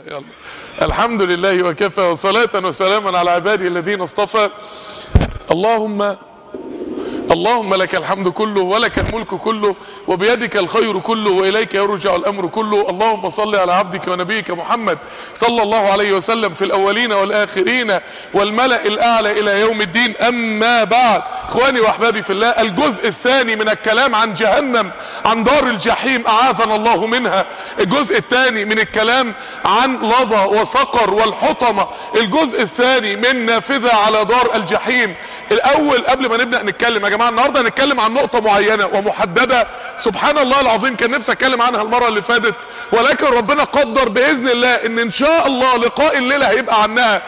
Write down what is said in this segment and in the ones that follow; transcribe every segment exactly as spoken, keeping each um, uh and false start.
يلا. الحمد لله وكفى وصلاة وسلاما على عباده الذين اصطفى. اللهم اللهم لك الحمد كله ولك الملك كله وبيدك الخير كله وإليك يرجع الأمر كله. اللهم صل على عبدك ونبيك محمد صلى الله عليه وسلم في الأولين والآخرين والملأ الأعلى إلى يوم الدين. أما بعد، إخواني وأحبابي في الله، الجزء الثاني من الكلام عن جهنم، عن دار الجحيم أعاذنا الله منها. الجزء الثاني من الكلام عن لظى وسقر والحطمة. الجزء الثاني من نافذة على دار الجحيم. الأول قبل ما نبدأ نتكلم يا جماعة، النهارده هنتكلم عن نقطة معينة ومحددة سبحان الله العظيم، كان نفسي اتكلم عنها المرة اللي فاتت، ولكن ربنا قدر بإذن الله ان ان شاء الله لقاء الليلة هيبقى عنها.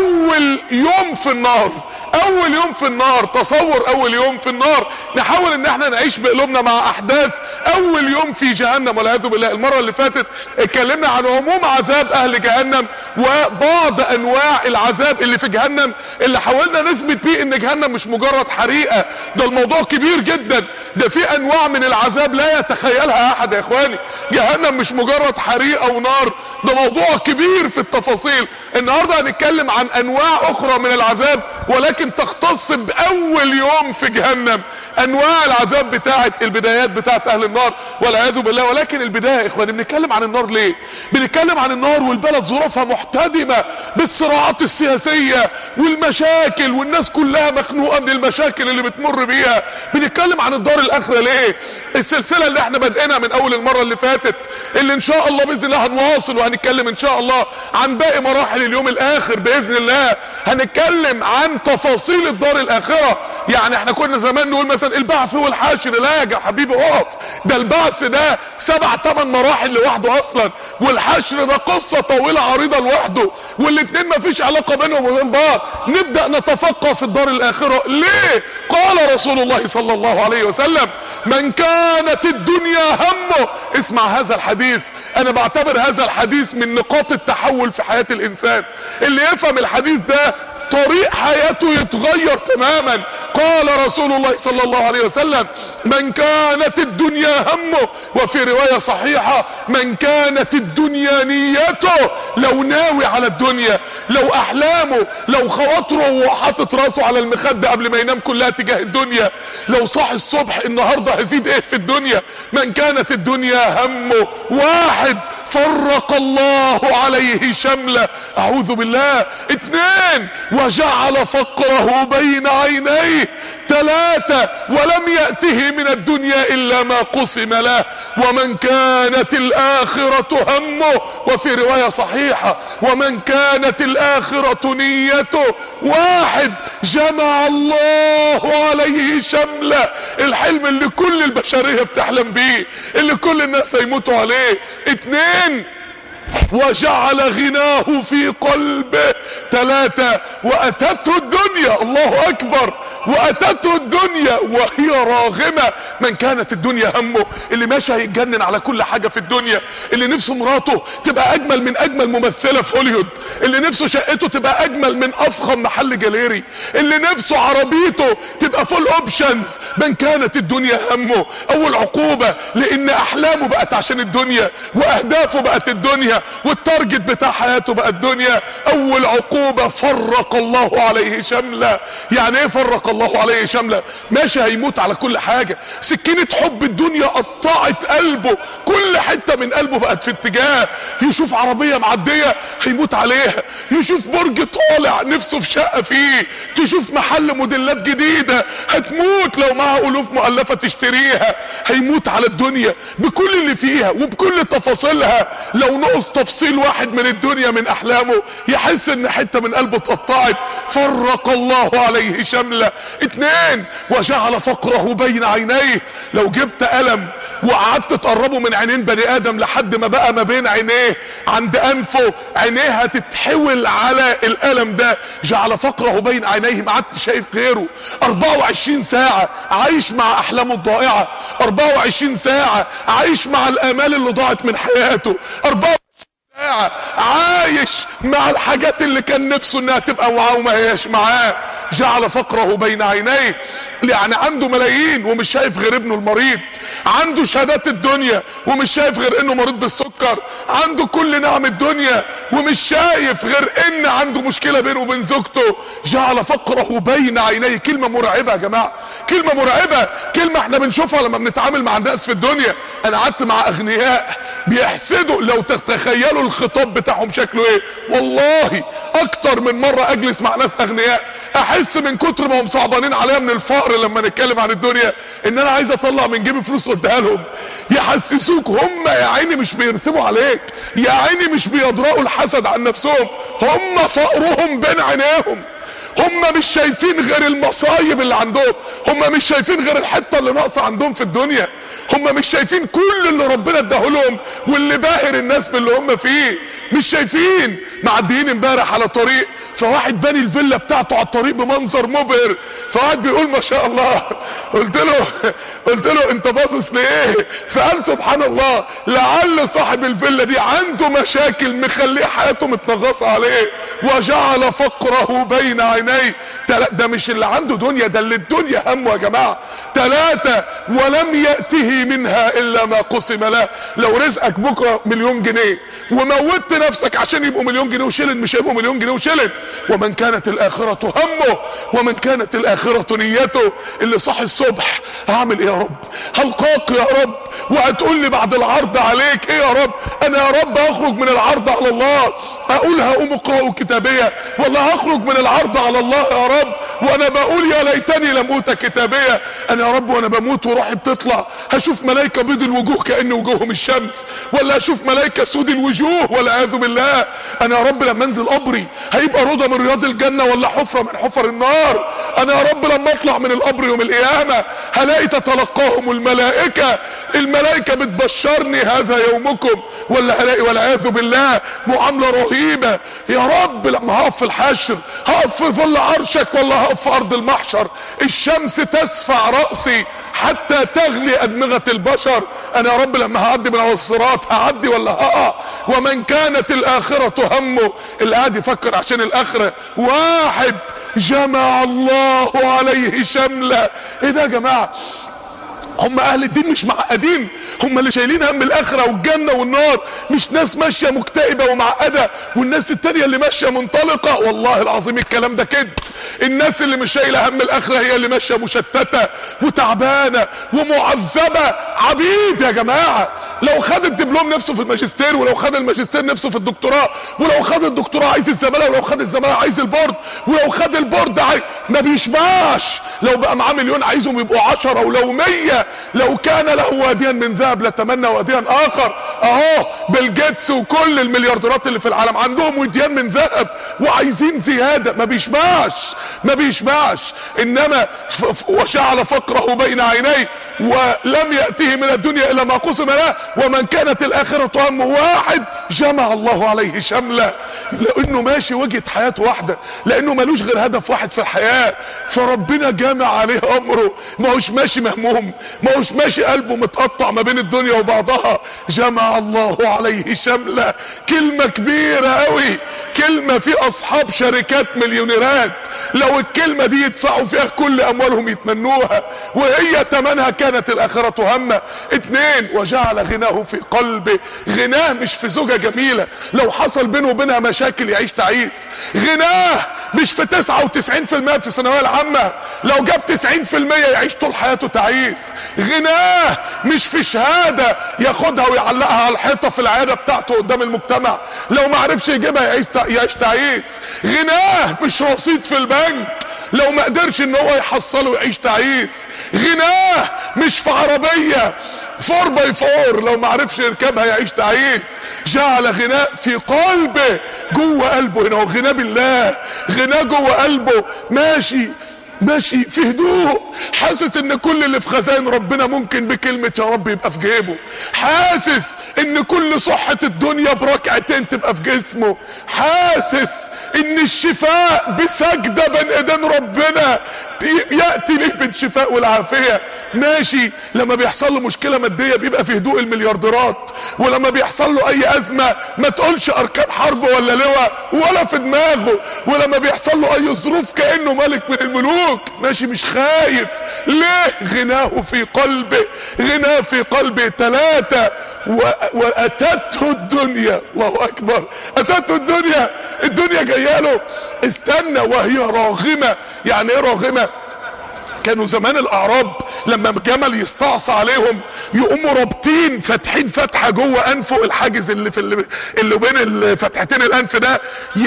اول يوم في النار، اول يوم في النار، تصور اول يوم في النار. نحاول ان احنا نعيش بقلوبنا مع احداث اول يوم في جهنم والعياذ بالله. المرة اللي فاتت اتكلمنا عن عموم عذاب اهل جهنم وبعض انواع العذاب اللي في جهنم، اللي حاولنا نثبت بيه ان جهنم مش مجرد حريقة، ده الموضوع كبير جدا، ده في انواع من العذاب لا يتخيلها احد يا اخواني. جهنم مش مجرد حريقة ونار، ده موضوع كبير في التفاصيل. النهاردة هنتكلم عن انواع اخرى من العذاب ولكن تختص باول يوم في جهنم، انواع العذاب بتاعت البدايات بتاعت اهل النار والعياذ بالله. ولكن البداية يا اخواني، بنتكلم عن النار ليه؟ بنتكلم عن النار والبلد ظروفها محتدمة بالصراعات السياسية والمشاكل، والناس كلها مخنوقة من المشاكل اللي بتمر بيها. بنتكلم عن الدار الاخرة ليه؟ السلسلة اللي احنا بدأنا من اول المرة اللي فاتت، اللي ان شاء الله باذن الله هنواصل وهنتكلم ان شاء الله عن باقي مراحل اليوم الاخر باذن الله. هنتكلم عن تفاصيل الدار الاخرة. يعني احنا كنا زمان نقول مثلا البعث والحشر، لا يا حبيبي اقف، ده البعث ده سبع ثمان مراحل لوحده اصلا، والحشر ده قصة طويلة عريضة لوحده، والاتنين مفيش علاقة بينهم وبين بعض. نبدأ نتفقه في الدار الاخرة ليه؟ قال رسول الله صلى الله عليه وسلم: من كانت الدنيا همه. اسمع هذا الحديث، انا بعتبر هذا الحديث من نقاط التحول في حياة الانسان. اللي يفهم الحديث ده طريق حياته يتغير تماما. قال رسول الله صلى الله عليه وسلم: من كانت الدنيا همه، وفي رواية صحيحة: من كانت الدنيا نيته. لو ناوي على الدنيا، لو احلامه، لو خواطره وحاطط راسه على المخدة قبل ما ينام كلها تجاه الدنيا، لو صاحي الصبح النهاردة هزيد ايه في الدنيا. من كانت الدنيا همه، واحد فرق الله عليه شمله، اعوذ بالله. اتنين وجعل فقره بين عينيه. ثلاثة ولم يأته من الدنيا إلا ما قسم له. ومن كانت الآخرة همه، وفي رواية صحيحة: ومن كانت الآخرة نيته. واحد جمع الله عليه شمله، الحلم اللي كل البشرية بتحلم بيه، اللي كل الناس هيموتوا عليه. اتنين وجعل غناه في قلبه. ثلاثة وأتته الدنيا، الله أكبر، وأتته الدنيا وهي راغمة. من كانت الدنيا همه، اللي ماشي هيتجنن على كل حاجة في الدنيا، اللي نفسه مراته تبقى أجمل من أجمل ممثلة في هوليوود، اللي نفسه شقته تبقى أجمل من أفخم محل جاليري، اللي نفسه عربيته تبقى فول أوبشنز. من كانت الدنيا همه، أول عقوبة لأن أحلامه بقت عشان الدنيا، وأهدافه بقت الدنيا، والتارجت بتاع حياته بقى الدنيا. اول عقوبة فرق الله عليه شمله. يعني ايه فرق الله عليه شمله؟ ماشي هيموت على كل حاجة، سكينة حب الدنيا قطعت قلبه، كل حتة من قلبه بقت في اتجاه. يشوف عربية معدية هيموت عليها، يشوف برج طالع نفسه في شقة فيه، تشوف محل موديلات جديدة هتموت لو معها الوف مؤلفة تشتريها. هيموت على الدنيا بكل اللي فيها وبكل تفاصيلها. لو نقص تفصيل واحد من الدنيا من احلامه يحس ان حتة من قلبه اتقطعت. فرق الله عليه شمله. اتنين وجعل فقره بين عينيه. لو جبت قلم وقعدت تقربه من عينين بني ادم لحد ما بقى ما بين عينيه عند انفه، عينيه هتتحول على القلم ده. جعل فقره بين عينيه، ما عادش شايف غيره. اربعة وعشرين ساعة عايش مع احلامه الضائعة، اربعة وعشرين ساعة عايش مع الامال اللي ضاعت من حياته، اربعة عايش مع الحاجات اللي كان نفسه انها تبقى معاه وما هياش معاه. جعل فقره بين عينيه، يعني عنده ملايين ومش شايف غير ابنه المريض، عنده شهادات الدنيا ومش شايف غير انه مريض بالسكر، عنده كل نعم الدنيا ومش شايف غير ان عنده مشكلة بينه وبين زوجته. جعل فقره بين عينيه. كلمة مرعبة يا جماعة، كلمة مرعبة، كلمة احنا بنشوفها لما بنتعامل مع الناس في الدنيا. انا قعدت مع اغنياء بيحسدوا، لو تتخيلوا الخطاب بتاعهم شكله ايه، والله اكتر من مرة اجلس مع ناس اغنياء احس من كتر ما هم صعبانين عليا من الفقر لما نتكلم عن الدنيا ان انا عايز اطلع من جيبي فلوس اديها لهم. يحسسوك هم يا عيني مش بيرسموا عليك، يا عيني مش بيضرأوا الحسد عن نفسهم، هم فقرهم بين عينيهم، هم مش شايفين غير المصايب اللي عندهم، هم مش شايفين غير الحته اللي ناقصه عندهم في الدنيا، هم مش شايفين كل اللي ربنا اداه لهم واللي باهر الناس باللي هم فيه، مش شايفين. معديين امبارح على طريق فواحد باني الفيلا بتاعته على الطريق بمنظر مبهر، فواحد بيقول ما شاء الله. قلت له قلت له انت باصص لايه؟ فقال سبحان الله لعل صاحب الفيلا دي عنده مشاكل مخليه حياته متنغصه عليه. وجعل فقره بين عينيه. ده مش اللي عنده دنيا، ده اللي الدنيا همه يا جماعه. ثلاثه ولم ياته منها الا ما قسم له. لو رزقك بكره مليون جنيه وموتت نفسك عشان يبقوا مليون جنيه وشلن، مش هيبقوا مليون جنيه وشلن. ومن كانت الاخره همه ومن كانت الاخره نيته. اللي صاحي الصبح هعمل ايه يا رب؟ هلقاك يا رب وهتقول لي بعد العرض عليك ايه يا رب؟ انا يا رب هخرج من العرض على الله اقول هقوم اقرأوا كتابيه، ولا هخرج من العرض على الله يا رب وانا بقول يا ليتني لم اوت كتابيه. انا يا رب وانا بموت وروحي بتطلع هشوف ملائكه بيض الوجوه كأن وجوههم الشمس، ولا هشوف ملائكه سود الوجوه والعياذ بالله. انا يا رب لما انزل قبري هيبقى روضه من رياض الجنه ولا حفره من حفر النار. انا يا رب لما اطلع من القبر يوم القيامه هلاقي تتلقاهم الملائكه، الملائكه بتبشرني هذا يومكم، ولا هلاقي والعياذ بالله معامله رهيبه. يا رب لما هقف في الحشر هقف في ظل عرشك ولا هقف في ارض المحشر؟ الشمس تسفع راسي حتى تغلي ادمغه البشر. انا يا رب لما هعدي من على الصراط هعدي ولا هقع؟ ومن كانت الاخره همه. اللي قاعد يفكر عشان الاخره واحد جمع الله عليه شمله. ايه ده يا جماعه؟ هم اهل الدين مش معقدين، هم اللي شايلين هم الاخره والجنه والنار، مش ناس ماشيه مكتئبه ومعقده والناس التانيه اللي ماشيه منطلقه. والله العظيم الكلام ده كده. الناس اللي مش شايله هم الاخره هي اللي ماشيه مشتته وتعبانه ومعذبه، عبيد يا جماعه. لو خد الدبلوم نفسه في الماجستير، ولو خد الماجستير نفسه في الدكتوراه، ولو خد الدكتوراه عايز الزماله، ولو خد الزماله عايز البورد، ولو خد البورد عايز، ما بيشبعش. لو بقى معاه مليون عايزهم يبقوا عشرة ولو مية. لو كان له واديا من ذهب لتمنى واديا اخر. اهو بيل جيتس وكل المليارديرات اللي في العالم عندهم وديان من ذهب وعايزين زياده، ما بيشبعش ما بيشبعش. انما وجعل فقره بين عينيه ولم ياته من الدنيا الا ما قسم له ومن كانت الاخره همه. واحد جمع الله عليه شمله، لانه ماشي وجهه حياته واحده، لانه ملوش غير هدف واحد في الحياه، فربنا جامع عليه امره. ما هوش ماشي مهموم، ما هوش ماشي قلبه متقطع ما بين الدنيا وبعضها. جمع الله عليه شمله. كلمه كبيره قوي، كلمه في اصحاب شركات مليونيرات لو الكلمه دي يدفعوا فيها كل اموالهم يتمنوها، وهي تمنها كانت الاخره همه. اتنين وجعل غناه في قلبه. غناه مش في زوجه جميله لو حصل بينه وبينها مشاكل يعيش تعيس. غناه مش في تسعة وتسعين في المية في الثانويه العامه لو جاب تسعين في المية يعيش طول حياته تعيس. غناه مش في شهاده ياخدها ويعلقها على الحيطه في العياده بتاعته قدام المجتمع لو ما عرفش يجيبها يعيش يعيش تعيس. غناه مش رصيد في البنك لو ما قدرش ان هو يحصله يعيش تعيس. غناه مش في عربيه فور باي فور لو ما عرفش يركبها يعيش تعيس. جعل غناء في قلبه، جوه قلبه هنا، وغناء بالله، غناء جوه قلبه، ماشي ماشي في هدوء، حاسس ان كل اللي في خزائن ربنا ممكن بكلمة يا رب يبقى في جيبه، حاسس ان كل صحة الدنيا بركعتين تبقى في جسمه، حاسس ان الشفاء بسجدة بين ايدين ربنا يأتي له بالشفاء والعافية. ماشي لما بيحصل له مشكلة مادية بيبقى في هدوء المليارديرات، ولما بيحصل له اي ازمة ما تقولش اركان حرب ولا لواء ولا في دماغه، ولما بيحصل له اي ظروف كأنه ملك من الملوك. يفتنوك، ماشي مش خايف. ليه؟ غناه في قلبه، غناه في قلبه. ثلاثة و... واتته الدنيا. الله اكبر، اتته الدنيا، الدنيا جايه له. استنى، وهي راغمة. يعني ايه راغمة؟ كانوا زمان الاعراب لما الجمل يستعصى عليهم يقوموا رابطين فاتحين فتحه جوه انفه، الحاجز اللي في اللي, اللي بين فتحتين الانف ده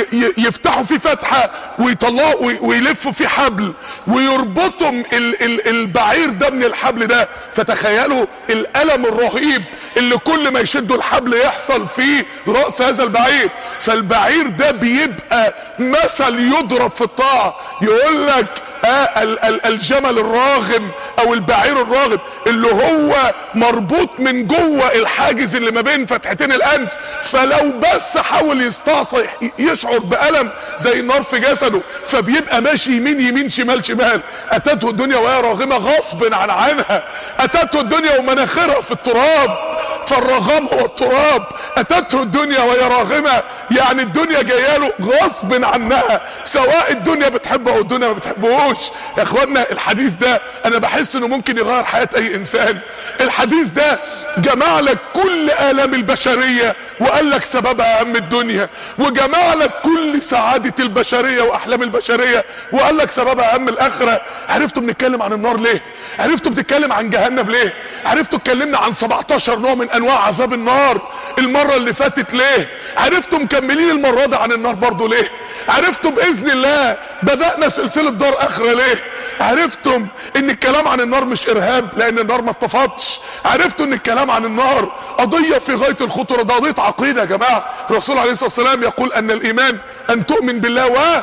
يفتحوا فيه فتحه ويطلعوا ويلفوا فيه حبل ويربطوا ال ال البعير ده من الحبل ده. فتخيلوا الالم الرهيب اللي كل ما يشدوا الحبل يحصل فيه راس هذا البعير. فالبعير ده بيبقى مثل يضرب في الطاعه. يقول لك آه الجمل الراغم او البعير الراغم اللي هو مربوط من جوه الحاجز اللي ما بين فتحتين الانف، فلو بس حاول يستعصي يشعر بألم زي النار في جسده، فبيبقى ماشي يمين يمين شمال شمال. اتته الدنيا وهي راغمه غصب عن عنها. اتته الدنيا ومناخرها في التراب، فالرغام هو التراب. اتته الدنيا وهي راغمه، يعني الدنيا جايه له غصب عنها، سواء الدنيا بتحبه او الدنيا ما بتحبهوش. يا اخوانا الحديث ده انا بحس انه ممكن يغير حياة اي انسان. الحديث ده جمع لك كل الام البشرية وقال لك سببها هم الدنيا، وجمع لك كل سعادة البشرية واحلام البشرية وقال لك سببها هم الاخرة. عرفتوا بنتكلم عن النار ليه؟ عرفتوا بنتكلم عن جهنم ليه؟ عرفتوا اتكلمنا عن سبعتاشر نوع من انواع عذاب النار المرة اللي فاتت ليه؟ عرفتوا مكملين المرة دي عن النار برضو ليه؟ عرفتوا باذن الله بدأنا سلسلة دار اخرة ليه؟ عرفتم ان الكلام عن النار مش ارهاب لان النار ما اتطفتش. عرفتوا ان الكلام عن النار قضية في غاية الخطورة، ده قضية عقيدة يا جماعة. الرسول عليه الصلاة والسلام يقول ان الايمان ان تؤمن بالله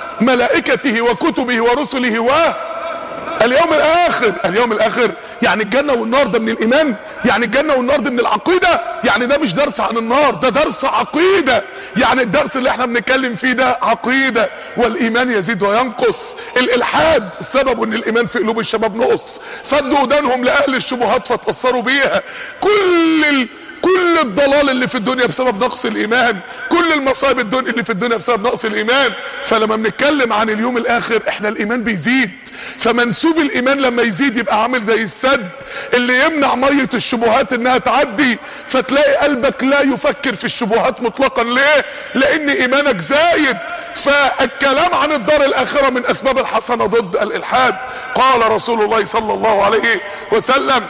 وملائكته وكتبه ورسله و اليوم الاخر. اليوم الاخر يعني الجنة والنار ده من الايمان، يعني الجنة والنار ده من العقيدة. يعني ده مش درس عن النار، ده درس عقيدة. يعني الدرس اللي احنا بنتكلم فيه ده عقيدة. والايمان يزيد وينقص. الالحاد السبب ان الايمان في قلوب الشباب نقص، فدوا ودانهم لاهل الشبهات فتأثروا بيها. كل ال... كل الضلال اللي في الدنيا بسبب نقص الايمان، كل المصائب الدنيا اللي في الدنيا بسبب نقص الايمان. فلما بنتكلم عن اليوم الاخر احنا الايمان بيزيد. فمنسوب الايمان لما يزيد يبقى عامل زي السد اللي يمنع مية الشبهات انها تعدي، فتلاقي قلبك لا يفكر في الشبهات مطلقا. ليه؟ لان ايمانك زايد. فالكلام عن الدار الاخرة من اسباب الحسنة ضد الالحاد. قال رسول الله صلى الله عليه وسلم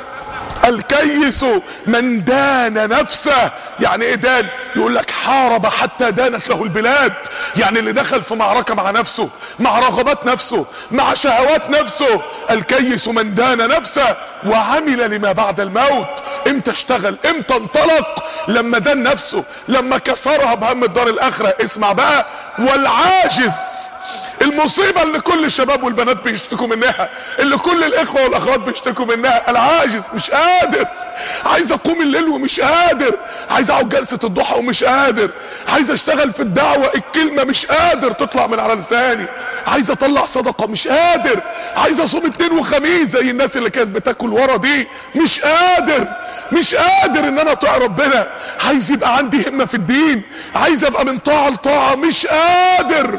الكيس من دان نفسه. يعني ايه دان؟ يقول لك حارب حتى دانت له البلاد. يعني اللي دخل في معركة مع نفسه، مع رغبات نفسه، مع شهوات نفسه. الكيس من دان نفسه وعمل لما بعد الموت. امتى اشتغل؟ امتى انطلق؟ لما دان نفسه، لما كسرها بهم الدار الاخرة. اسمع بقى، والعاجز، المصيبة اللي كل الشباب والبنات بيشتكوا منها، اللي كل الاخوة والاخوات بيشتكوا منها، العاجز. مش قادر، عايز اقوم الليل ومش قادر، عايز اقعد جلسة الضحى ومش قادر، عايز اشتغل في الدعوة الكلمة مش قادر تطلع من على لساني، عايز اطلع صدقة مش قادر، عايز اصوم اثنين وخميس زي الناس اللي كانت بتاكل ورا دي، مش قادر، مش قادر ان انا اطيع ربنا، عايز يبقى عندي همة في الدين، عايز ابقى من طاعة لطاعة، مش قادر.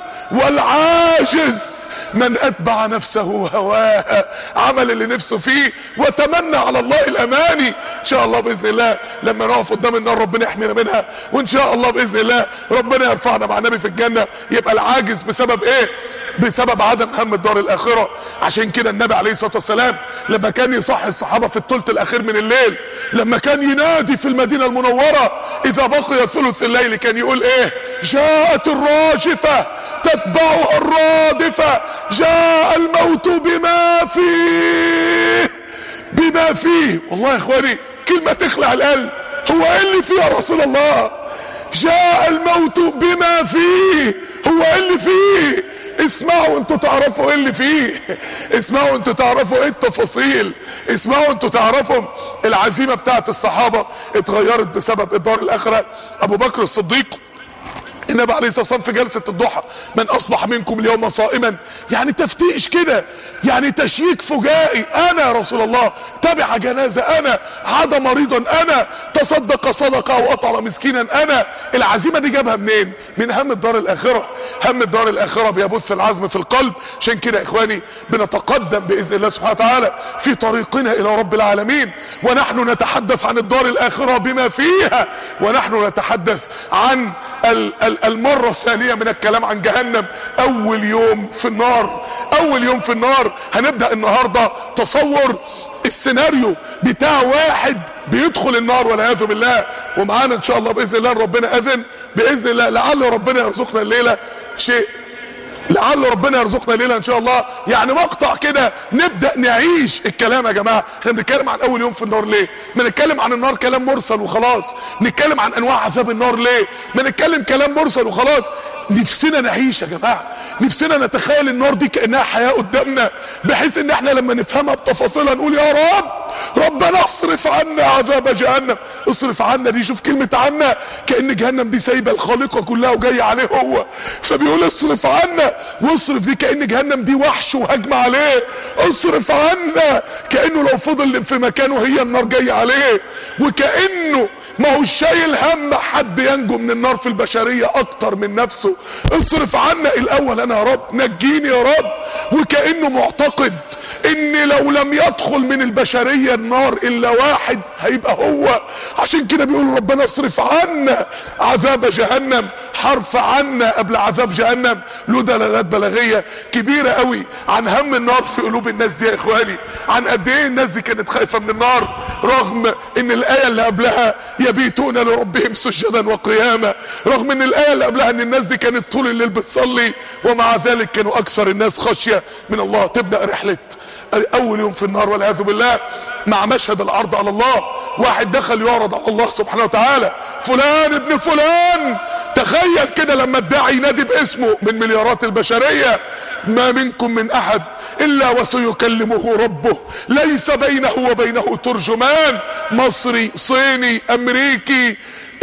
والعاجز من اتبع نفسه هواها، عمل اللي نفسه فيه وتمنى على الله الاماني. ان شاء الله باذن الله لما نقف قدام النار ربنا يحمينا منها، وان شاء الله باذن الله ربنا يرفعنا مع النبي في الجنة. يبقى العاجز بسبب ايه؟ بسبب عدم هم الدار الاخرة. عشان كده النبي عليه الصلاة والسلام لما كان يصحي الصحابة في الثلث الاخير من الليل، لما كان ينادي في المدينة المنورة اذا بقي ثلث الليل، كان يقول ايه؟ جاءت الراجفة تتبعها الرادفة، جاء الموت بما فيه، بما فيه. والله يا اخواني كلمة تخلع القلب. هو ايه اللي فيه يا رسول الله؟ جاء الموت بما فيه، هو ايه اللي فيه؟ اسمعوا انتوا تعرفوا ايه اللي فيه، اسمعوا انتوا تعرفوا ايه التفاصيل، اسمعوا انتوا تعرفوا العزيمة بتاعت الصحابة اتغيرت بسبب الدار الاخرة. ابو بكر الصديق النبي عليه الصلاه والسلام في جلسه الضحى من اصبح منكم اليوم صائما، يعني تفتيش كده، يعني تشييك فجائي. انا يا رسول الله تبع جنازه، انا عاد مريضا، انا تصدق صدقه او اطعم مسكينا، انا. العزيمه دي جابها منين؟ من هم الدار الاخره. هم الدار الاخره بيبث العزم في القلب. عشان كده يا اخواني بنتقدم باذن الله سبحانه وتعالى في طريقنا الى رب العالمين، ونحن نتحدث عن الدار الاخره بما فيها، ونحن نتحدث عن ال ال المرة الثانية من الكلام عن جهنم. اول يوم في النار، اول يوم في النار. هنبدأ النهاردة تصور السيناريو بتاع واحد بيدخل النار والعياذ بالله، ومعانا ان شاء الله باذن الله ربنا اذن باذن الله، لعل ربنا يرزقنا الليلة شيء، لعل ربنا يرزقنا الليله ان شاء الله يعني مقطع كده نبدا نعيش الكلام. يا جماعه احنا بنتكلم عن اول يوم في النار ليه؟ ما نتكلم عن النار كلام مرسل وخلاص. نتكلم عن انواع عذاب النار ليه؟ ما نتكلم كلام مرسل وخلاص. نفسنا نعيش يا جماعه، نفسنا نتخيل النار دي كانها حياه قدامنا، بحيث ان احنا لما نفهمها بتفاصيلها نقول يا رب ربنا اصرف عنا عذاب جهنم. اصرف عنا دي، شوف كلمه عنا، كأن جهنم دي سايبه الخليقه كلها وجايه عليه هو، فبيقول اصرف عنا. واصرف دي كأن جهنم دي وحش وهجمه عليه. اصرف عنا كأنه لو فضل في مكانه هي النار جايه عليه، وكأنه ما هو شايل هم حد ينجو من النار في البشريه اكتر من نفسه. اصرف عنا الاول انا يا رب، نجيني يا رب. وكأنه معتقد ان لو لم يدخل من البشرية النار الا واحد هيبقى هو. عشان كده بيقول ربنا اصرف عنا عذاب جهنم. حرف عنا قبل عذاب جهنم له دلالات بلاغية كبيرة قوي عن هم النار في قلوب الناس دي يا اخواني، عن قد ايه الناس دي كانت خايفة من النار، رغم ان الاية اللي قبلها يبيتون لربهم سجدا وقياما، رغم ان الاية اللي قبلها ان الناس دي كانت طول الليل بتصلي، ومع ذلك كانوا اكثر الناس خشية من الله. تبدأ رحلة اول يوم في النار والعياذ بالله مع مشهد العرض على الله. واحد دخل يعرض على الله سبحانه وتعالى، فلان ابن فلان. تخيل كده لما الداعي ينادي باسمه من مليارات البشرية، ما منكم من احد الا وسيكلمه ربه ليس بينه وبينه ترجمان. مصري، صيني، امريكي،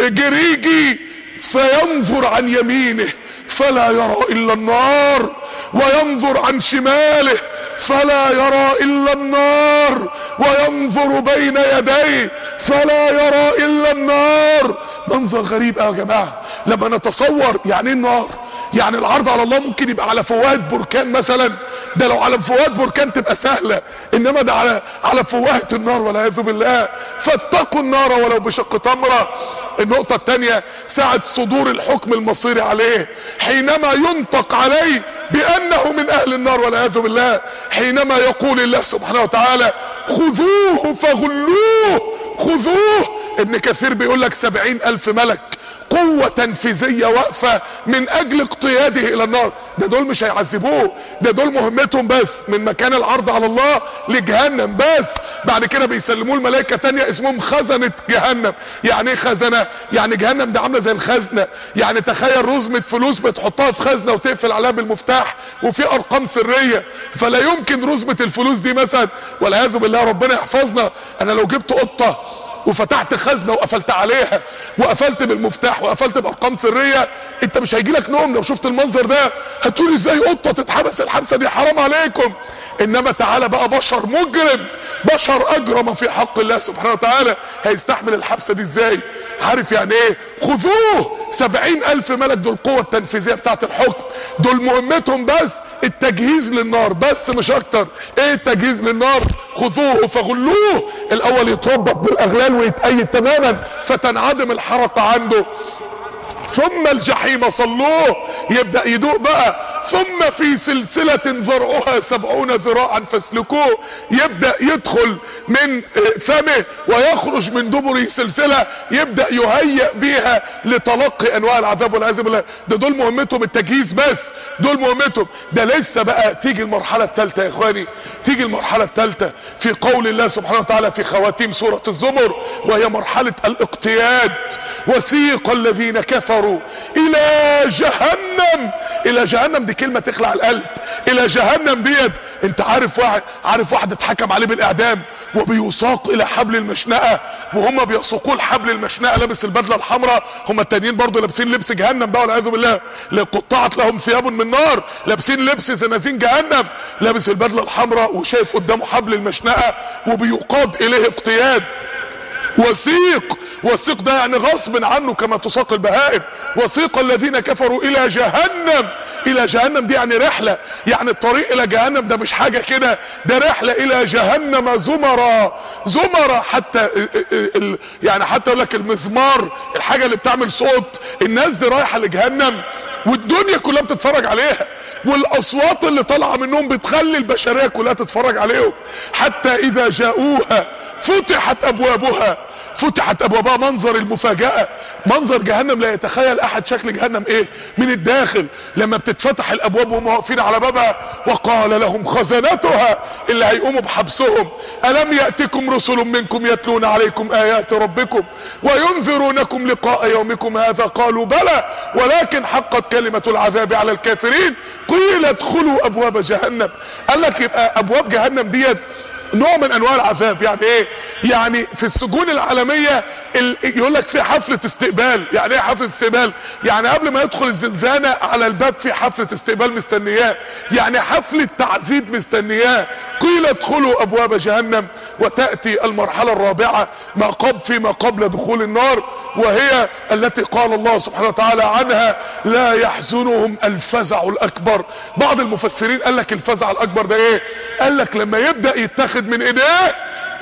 جريجي، فينظر عن يمينه فلا يرى الا النار، وينظر عن شماله فلا يرى الا النار، وينظر بين يديه فلا يرى الا النار. منظر غريب قوي يا جماعه لما نتصور يعني ايه النار. يعني العرض على الله ممكن يبقى على فوهة بركان مثلا، ده لو على فوهة بركان تبقى سهله، انما ده على على فوهة النار والعياذ بالله. فاتقوا النار ولو بشق تمره. النقطه الثانيه ساعه صدور الحكم المصيري عليه، حينما ينطق عليه بانه من اهل النار والعياذ بالله، حينما يقول الله سبحانه وتعالى خذوه فغلوه. خذوه. ابن كثير بيقول لك سبعين الف ملك قوة تنفيذية واقفة من اجل اقتياده الى النار. ده دول مش هيعذبوه، ده دول مهمتهم بس من مكان العرض على الله لجهنم بس. بعد كده بيسلموه الملائكة تانية اسمهم خزنة جهنم. يعني ايه خزنة؟ يعني جهنم ده عاملة زي الخزنة. يعني تخيل رزمة فلوس بتحطها في خزنة وتقفل عليها بالمفتاح وفي ارقام سرية، فلا يمكن رزمة الفلوس دي مثلا والعياذ بالله ربنا يحفظنا، انا لو جبت قطة وفتحت خزنه وقفلت عليها وقفلت بالمفتاح وقفلت بارقام سريه، انت مش هيجيلك نوم لو شفت المنظر ده، هتقول ازاي قطه تتحبس الحبسه دي، حرام عليكم. انما تعالى بقى بشر مجرم، بشر اجرم في حق الله سبحانه وتعالى، هيستحمل الحبسه دي ازاي؟ عارف يعني ايه؟ خذوه. سبعين الف ملك دول القوه التنفيذيه بتاعت الحكم، دول مهمتهم بس التجهيز للنار بس مش اكتر. ايه التجهيز للنار؟ خذوه فغلوه. الاول يتربط بالاغلال ويتأيد تماما فتنعدم الحركه عنده، ثم الجحيم صلوه. يبدأ يدوق بقى. ثم في سلسلة ذرعها سبعون ذراعا فاسلكوه. يبدأ يدخل من فمه ويخرج من دبره سلسلة يبدأ يهيئ بيها لتلقي انواع العذاب والعياذ بالله. ده دول مهمتهم التجهيز بس، دول مهمتهم. ده لسه بقى تيجي المرحلة الثالثة يا اخواني، تيجي المرحلة الثالثة في قول الله سبحانه وتعالى في خواتيم سورة الزمر، وهي مرحلة الاقتياد. وسيق الذين كفروا الى جهنم جهنم. الى جهنم دي كلمة تخلع القلب. الى جهنم ديت، انت عارف واحد عارف واحد اتحكم عليه بالاعدام وبيساق الى حبل المشنقة، وهم بيسوقوه لحبل المشنقة لابس البدلة الحمراء، هم التانيين برضو لابسين لبس جهنم بقى والعياذ بالله، قطعت لهم ثياب من نار، لابسين لبس زنازين جهنم، لابس البدلة الحمراء وشايف قدامه حبل المشنقة وبيقاد اليه اقتياد. وسيق، وسيق ده يعني غصب عنه كما تساق البهائم. وسيق الذين كفروا الى جهنم. الى جهنم دي يعني رحلة، يعني الطريق الى جهنم ده مش حاجة كده، ده رحلة الى جهنم زمرا. زمرا حتى يعني حتى يقول لك المزمار، الحاجة اللي بتعمل صوت، الناس دي رايحة لجهنم والدنيا كلها بتتفرج عليها، والاصوات اللي طالعه منهم بتخلي البشريه كلها تتفرج عليهم. حتى اذا جاءوها فتحت ابوابها، فتحت ابوابها. منظر المفاجأة، منظر جهنم لا يتخيل احد شكل جهنم ايه من الداخل لما بتتفتح الابواب وهم واقفين على بابها. وقال لهم خزنتها، اللي هيقوموا بحبسهم، الم يأتكم رسل منكم يتلون عليكم ايات ربكم وينذرونكم لقاء يومكم هذا؟ قالوا بلى ولكن حقت كلمة العذاب على الكافرين قيل ادخلوا ابواب جهنم. قال لك يبقى ابواب جهنم ديت نوع من انواع العذاب. يعني ايه؟ يعني في السجون العالمية يقول لك في حفلة استقبال. يعني ايه حفلة استقبال؟ يعني قبل ما يدخل الزنزانة على الباب في حفلة استقبال مستنياه، يعني حفلة تعذيب مستنياه. قيل ادخلوا ابواب جهنم. وتأتي المرحلة الرابعة ما قبل فيما قبل دخول النار، وهي التي قال الله سبحانه وتعالى عنها لا يحزنهم الفزع الاكبر. بعض المفسرين قال لك الفزع الاكبر ده ايه؟ قال لك لما يبدأ يتخذ من ايديه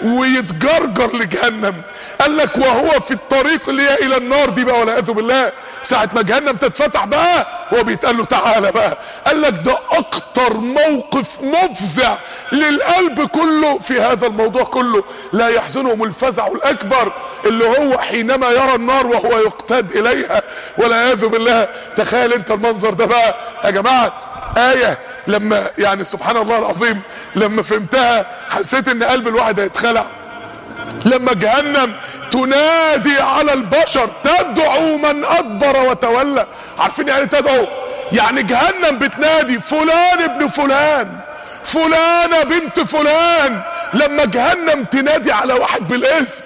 ويتجرجر لجهنم. قال لك وهو في الطريق اللي هي الى النار دي بقى والعياذ بالله، ساعة ما جهنم تتفتح بقى هو بيتقال له تعالى بقى. قال لك ده اكتر موقف مفزع للقلب كله في هذا الموضوع كله. لا يحزنهم الفزع الاكبر اللي هو حينما يرى النار وهو يقتاد اليها والعياذ بالله. تخيل انت المنظر ده بقى يا جماعة. آية لما يعني سبحان الله العظيم لما فهمتها حسيت ان قلب الواحد هيتخلع. لما جهنم تنادي على البشر تدعو من ادبر وتولى. عارفين يعني تدعو؟ يعني جهنم بتنادي فلان ابن فلان، فلانة بنت فلان. لما جهنم تنادي على واحد بالاسم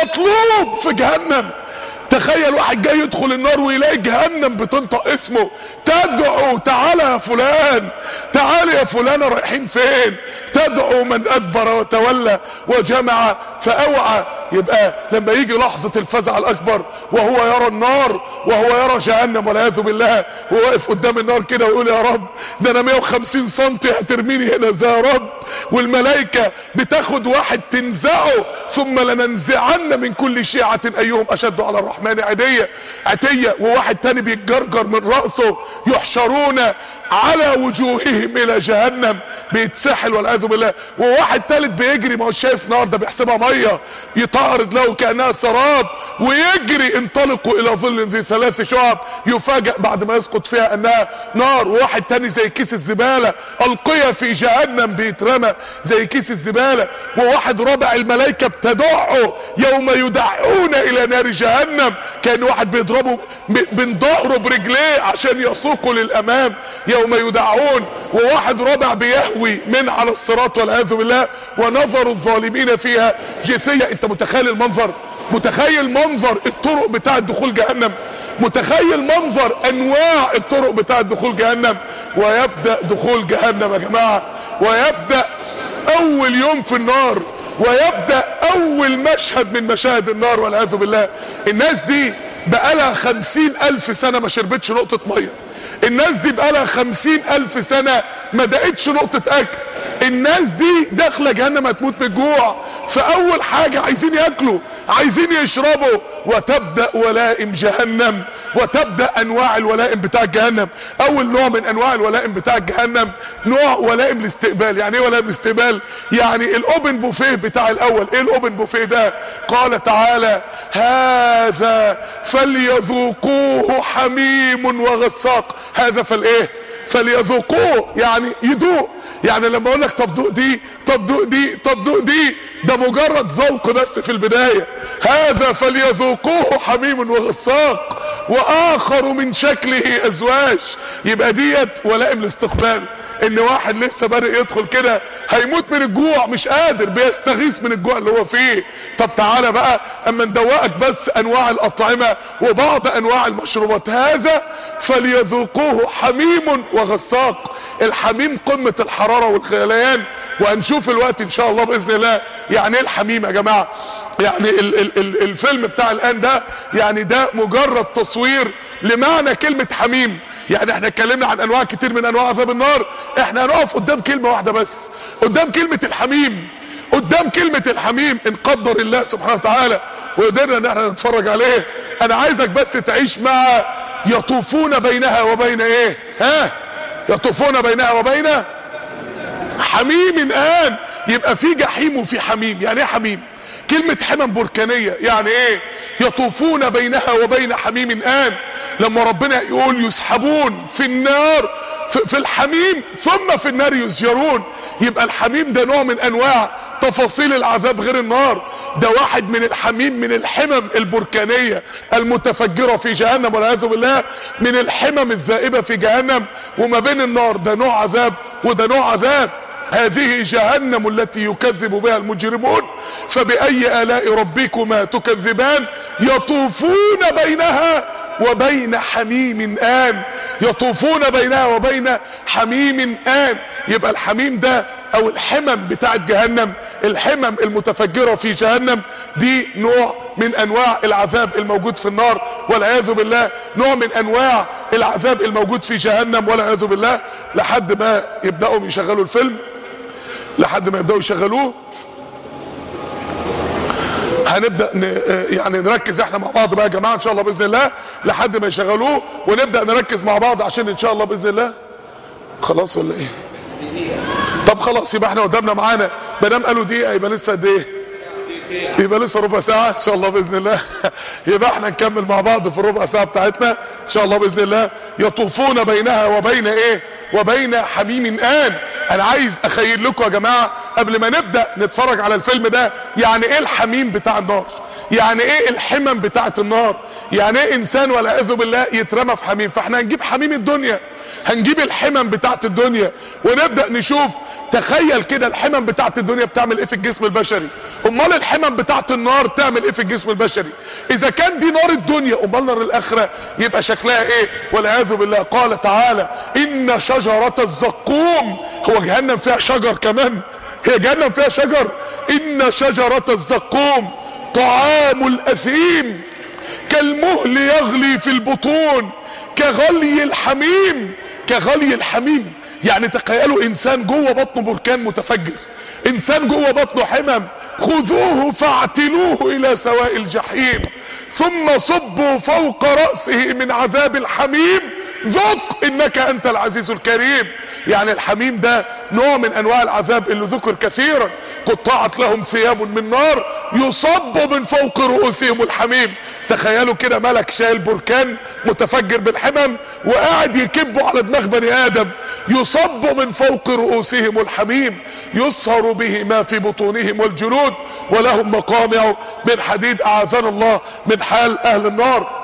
مطلوب في جهنم. تخيل واحد جاي يدخل النار ويلاقي جهنم بتنطق اسمه تدعو تعالى يا فلان، تعالى يا فلانة رايحين فين؟ تدعو من ادبر وتولى وجمع فاوعى. يبقى لما يجي لحظة الفزع الاكبر وهو يرى النار وهو يرى جهنم والعياذ بالله، وواقف قدام النار كده ويقول يا رب ده انا مية وخمسين سنتي هترميني هنا ازاي يا رب؟ والملائكة بتاخد واحد تنزعه ثم لننزعن من كل شيعة ايهم اشد على الرحمن عتية عتية. وواحد تاني بيتجرجر من رأسه يحشرون على وجوههم الى جهنم بيتسحل والعياذ بالله. وواحد تالت بيجري ما هو شايف نار ده بيحسبها ميه يطارد له كانها سراب ويجري انطلقوا الى ظل ذي ثلاث شعب يفاجأ بعد ما يسقط فيها انها نار. وواحد تاني زي كيس الزبالة القيا في جهنم بيترمى زي كيس الزبالة. وواحد رابع الملائكة بتدعه يوم يدعون الى نار جهنم كان واحد بيضربه من ظهره برجليه عشان يسوقه للامام يوم يدعون. وواحد رابع بيهوي من على الصراط والعياذ بالله ونظر الظالمين فيها جثية. انت متخيل المنظر؟ متخيل منظر الطرق بتاعة دخول جهنم؟ متخيل منظر انواع الطرق بتاعة دخول جهنم؟ ويبدأ دخول جهنم يا جماعة، ويبدأ اول يوم في النار، ويبدأ اول مشهد من مشاهد النار والعياذ بالله. الناس دي بقالها خمسين الف سنة ما شربتش نقطة مية. الناس دي بقالها خمسين الف سنة ما دقتش نقطة اكل. الناس دي داخله جهنم هتموت من الجوع، فاول حاجه عايزين ياكلوا عايزين يشربوا. وتبدا ولائم جهنم، وتبدا انواع الولائم بتاع جهنم. اول نوع من انواع الولائم بتاع جهنم نوع ولائم الاستقبال. يعني ايه ولائم الاستقبال؟ يعني الاوبن بوفيه بتاع الاول. ايه الاوبن بوفيه ده؟ قال تعالى هذا فليذوقوه حميم وغساق. هذا فالايه؟ فليذوقوه يعني يدوق. يعني لما اقول لك طب دوق دي طب دوق دي طب دوق دي ده مجرد ذوق بس في البداية. هذا فليذوقوه حميم وغساق. واخر من شكله ازواج. يبقى ديت ولائم الاستقبال، ان واحد لسه بادئ يدخل كده هيموت من الجوع، مش قادر، بيستغيث من الجوع اللي هو فيه. طب تعالى بقى اما ندوقك بس انواع الاطعمه وبعض انواع المشروبات. هذا فليذوقوه حميم وغساق. الحميم قمه الحراره والغليان، وهنشوف الوقت ان شاء الله باذن الله يعني ايه الحميم يا جماعه. يعني ال ال ال الفيلم بتاع الان ده يعني ده مجرد تصوير لمعنى كلمه حميم. يعني احنا اتكلمنا عن انواع كتير من انواع عذاب النار، احنا هنقف قدام كلمه واحده بس، قدام كلمه الحميم. قدام كلمه الحميم ان قدر الله سبحانه وتعالى وقدرنا ان احنا نتفرج عليه. انا عايزك بس تعيش مع يطوفون بينها وبين ايه؟ ها؟ يطوفون بينها وبين حميم آن. يبقى في جحيم وفي حميم. يعني ايه حميم؟ كلمة حمم بركانية. يعني ايه؟ يطوفون بينها وبين حميم آن. لما ربنا يقول يسحبون في النار في الحميم ثم في النار يسجرون، يبقى الحميم ده نوع من انواع تفاصيل العذاب غير النار. ده واحد من الحميم، من الحمم البركانية المتفجرة في جهنم والعياذ بالله، من الحمم الذائبة في جهنم. وما بين النار ده نوع عذاب وده نوع عذاب. هذه جهنم التي يكذب بها المجرمون فبأي آلاء ربكما تكذبان يطوفون بينها وبين حميم آن. يطوفون بينها وبين حميم آن. يبقى الحميم ده او الحمم بتاعت جهنم، الحمم المتفجرة في جهنم دي نوع من انواع العذاب الموجود في النار والعياذ بالله، نوع من انواع العذاب الموجود في جهنم والعياذ بالله. لحد ما يبدأوا يشغلوا الفيلم، لحد ما يبدأوا يشغلوه هنبدأ يعني نركز احنا مع بعض بقى يا جماعة ان شاء الله باذن الله لحد ما يشغلوه، ونبدأ نركز مع بعض عشان ان شاء الله باذن الله. خلاص ولا ايه؟ طب خلاص يبقى احنا قدامنا معانا، ما دام قالوا دقيقة يبقى لسه قد ايه؟ يبقى لسه ربع ساعة ان شاء الله باذن الله. يبقى احنا نكمل مع بعض في الربع ساعة بتاعتنا ان شاء الله باذن الله. يطوفون بينها وبين ايه؟ وبين حميم آن. انا عايز اخيل لكم يا جماعة قبل ما نبدأ نتفرج على الفيلم ده، يعني ايه الحميم بتاع النار؟ يعني ايه الحمم بتاعت النار؟ يعني ايه انسان والعياذ بالله يترمى في حميم؟ فاحنا هنجيب حميم الدنيا، هنجيب الحمم بتاعت الدنيا ونبدأ نشوف. تخيل كده الحمم بتاعت الدنيا بتعمل ايه في الجسم البشري، امال الحمم بتاعت النار تعمل ايه في الجسم البشري؟ اذا كان دي نار الدنيا امال نار الاخره يبقى شكلها ايه والعياذ بالله. قال تعالى ان شجرة الزقوم. هو جهنم فيها شجر كمان؟ هي جهنم فيها شجر؟ ان شجرة الزقوم طعام الاثيم كالمهل يغلي في البطون كغلي الحميم. كغلي الحميم يعني تخيلوا انسان جوه بطنه بركان متفجر، انسان جوه بطنه حمم. خذوه فاعتلوه الى سواء الجحيم ثم صبوا فوق رأسه من عذاب الحميم ذق انك انت العزيز الكريم. يعني الحميم ده نوع من انواع العذاب اللي ذكر كثيرا. قطعت لهم ثياب من نار يصب من فوق رؤوسهم الحميم. تخيلوا كده ملك شايل بركان متفجر بالحمم وقاعد يكبوا على دماغ بني ادم. يصب من فوق رؤوسهم الحميم يصهر به ما في بطونهم والجلود ولهم مقامع من حديد. اعاذنا الله من حال اهل النار.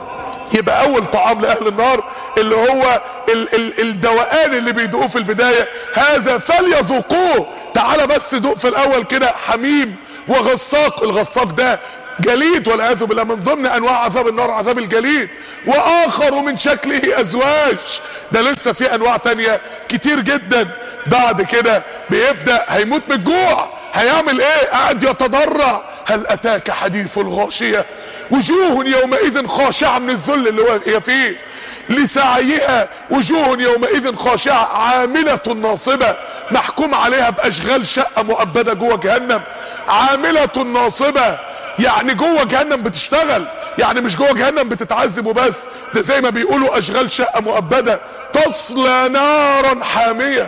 يبقى اول طعام لاهل النار اللي هو ال ال الدوقان اللي بيدوقوه في البداية. هذا فليذوقوه. تعال بس دوق في الاول كده حميم وغساق. الغساق ده جليد والعياذ بالله، من ضمن انواع عذاب النار عذاب الجليد. واخر من شكله ازواج. ده لسه في انواع تانية كتير جدا. بعد كده بيبدأ هيموت من الجوع. هيعمل ايه؟ قاعد يتضرع. هل اتاك حديث الغاشية وجوه يومئذ خاشعة من الذل اللي هي فيه لسعيها. وجوه يومئذ خاشعة عاملة ناصبة، محكوم عليها باشغال شقة مؤبدة جوه جهنم. عاملة ناصبة يعني جوه جهنم بتشتغل، يعني مش جوه جهنم بتتعذب وبس، ده زي ما بيقولوا اشغال شقة مؤبدة. تصلى نارا حامية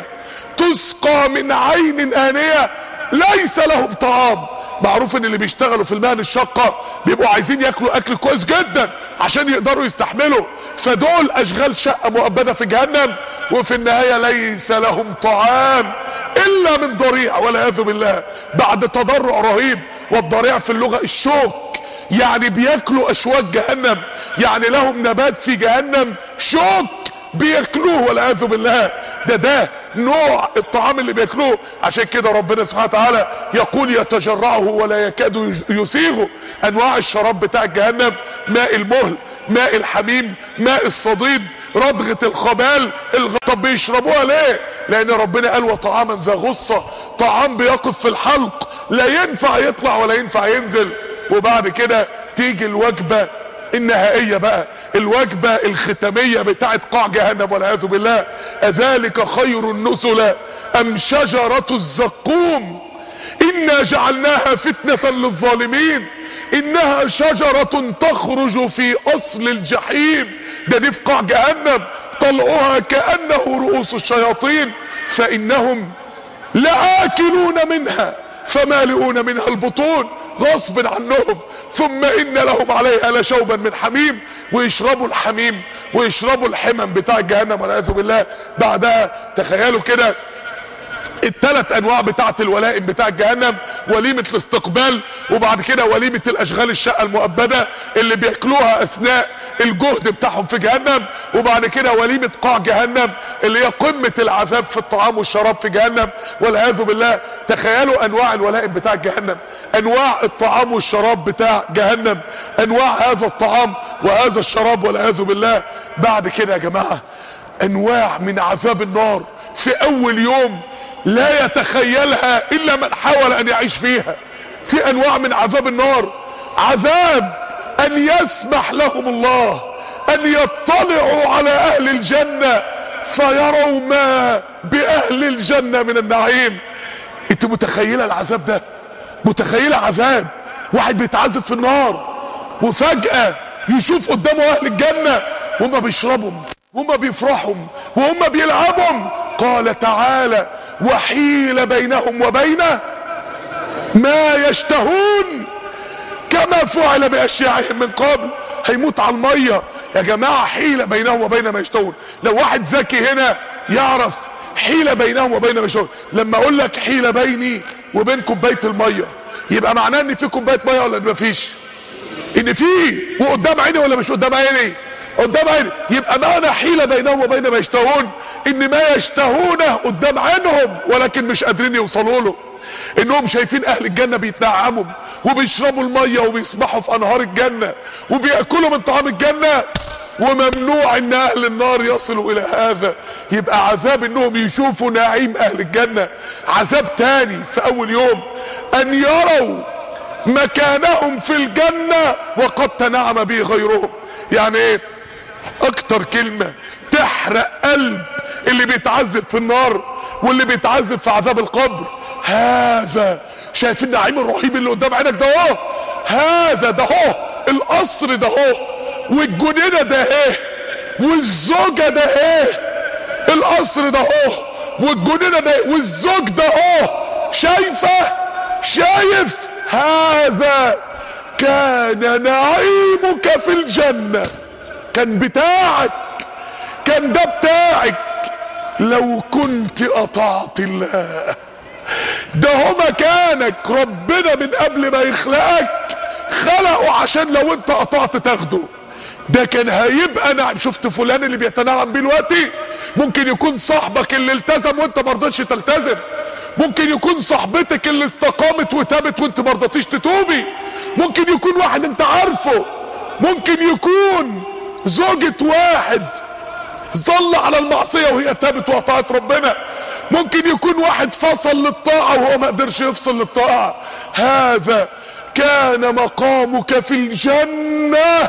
تسقى من عين آنية ليس لهم طعام. معروف ان اللي بيشتغلوا في المهن الشاقة بيبقوا عايزين ياكلوا اكل كويس جدا عشان يقدروا يستحملوا، فدول اشغال شقة مؤبدة في جهنم وفي النهاية ليس لهم طعام الا من ضريع والعياذ بالله. بعد تضرع رهيب، والضريع في اللغة الشوك يعني بياكلوا اشواك جهنم، يعني لهم نبات في جهنم شوك بياكلوه والعياذ بالله. ده ده نوع الطعام اللي بياكلوه. عشان كده ربنا سبحانه وتعالى يقول يتجرعه ولا يكاد يسيغه. انواع الشراب بتاع جهنم: ماء المهل، ماء الحميم، ماء الصديد، ردغة الخبال. طب بيشربوها ليه؟ لان ربنا قال وطعاما ذا غصة، طعام بيقف في الحلق لا ينفع يطلع ولا ينفع ينزل. وبعد كده تيجي الوجبة النهائية بقى، الوجبة الختامية بتاعت قاع جهنم والعياذ بالله: أذلك خير نزلا أم شجرة الزقوم إنا جعلناها فتنة للظالمين إنها شجرة تخرج في أصل الجحيم. ده دي في قاع جهنم، طلعها كأنه رؤوس الشياطين فإنهم لآكلون منها فمالئون منها البطون غصب عنهم ثم إن لهم عليها لشوبا من حميم. ويشربوا الحميم ويشربوا الحمم بتاع جهنم والعياذ بالله. بعدها تخيلوا كده الثلاث انواع بتاعت الولائم بتاع جهنم: وليمة الاستقبال، وبعد كده وليمة الاشغال الشقة المؤبدة اللي بياكلوها اثناء الجهد بتاعهم في جهنم، وبعد كده وليمة قاع جهنم اللي هي قمة العذاب في الطعام والشراب في جهنم والعياذ بالله. تخيلوا انواع الولائم بتاع جهنم، انواع الطعام والشراب بتاع جهنم، انواع هذا الطعام وهذا الشراب والعياذ بالله. بعد كده يا جماعة انواع من عذاب النار في اول يوم لا يتخيلها الا من حاول ان يعيش فيها. في انواع من عذاب النار، عذاب ان يسمح لهم الله ان يطلعوا على اهل الجنة فيروا ما باهل الجنة من النعيم. انت متخيلة العذاب ده؟ متخيلة عذاب واحد بيتعذب في النار وفجأة يشوف قدامه اهل الجنة وهم بيشربوا وهم بيفرحوا وهم بيلعبوا؟ قال تعالى: وحيل بينهم وبين ما يشتهون كما فعل باشياعهم من قبل. هيموت على المية يا جماعة. حيل بينهم وبين ما يشتهون. لو واحد ذكي هنا يعرف حيل بينهم وبين ما يشتهون. لما اقول لك حيل بيني وبين كوباية المية يبقى معناه ان في كوباية مية ولا ما فيش؟ ان في، وقدام عيني ولا مش قدام عيني؟ قدام عيني. يبقى معنى حيل بينهم وبين ما يشتهون ان ما يشتهونه قدام عينهم ولكن مش قادرين يوصلوا له. انهم شايفين اهل الجنة بيتنعموا وبيشربوا المية وبيسبحوا في انهار الجنة وبيأكلوا من طعام الجنة، وممنوع ان اهل النار يصلوا الى هذا. يبقى عذاب انهم يشوفوا نعيم اهل الجنة. عذاب تاني في اول يوم: ان يروا مكانهم في الجنة وقد تنعم به غيرهم. يعني ايه؟ اكتر كلمة تحرق قلب اللي بيتعذب في النار واللي بيتعذب في عذاب القبر: هذا. شايف النعيم الرهيب اللي قدام عينك ده اهو؟ هذا ده اهو القصر ده اهو، والجنينة ده اهي، والزوجة ده اهي. القصر ده اهو والجنينة ده والزوج ده اهو. شايفه؟ شايف؟ هذا كان نعيمك في الجنة، كان بتاعك، كان ده بتاعك لو كنت اطعت الله. ده هو مكانك. ربنا من قبل ما يخلقك خلقه عشان لو انت قطعت تاخده. ده كان هيبقى نعم. شفت فلان اللي بيتنعم بيه دلوقتي؟ ممكن يكون صاحبك اللي التزم وانت ما رضيتش تلتزم، ممكن يكون صاحبتك اللي استقامت وتابت وانت ما رضيتيش تتوبي، ممكن يكون واحد انت عارفه، ممكن يكون زوجة واحد ظل على المعصية وهي تابت وقطعت ربنا، ممكن يكون واحد فصل للطاعة وهو ما قدرش يفصل للطاعة. هذا كان مقامك في الجنة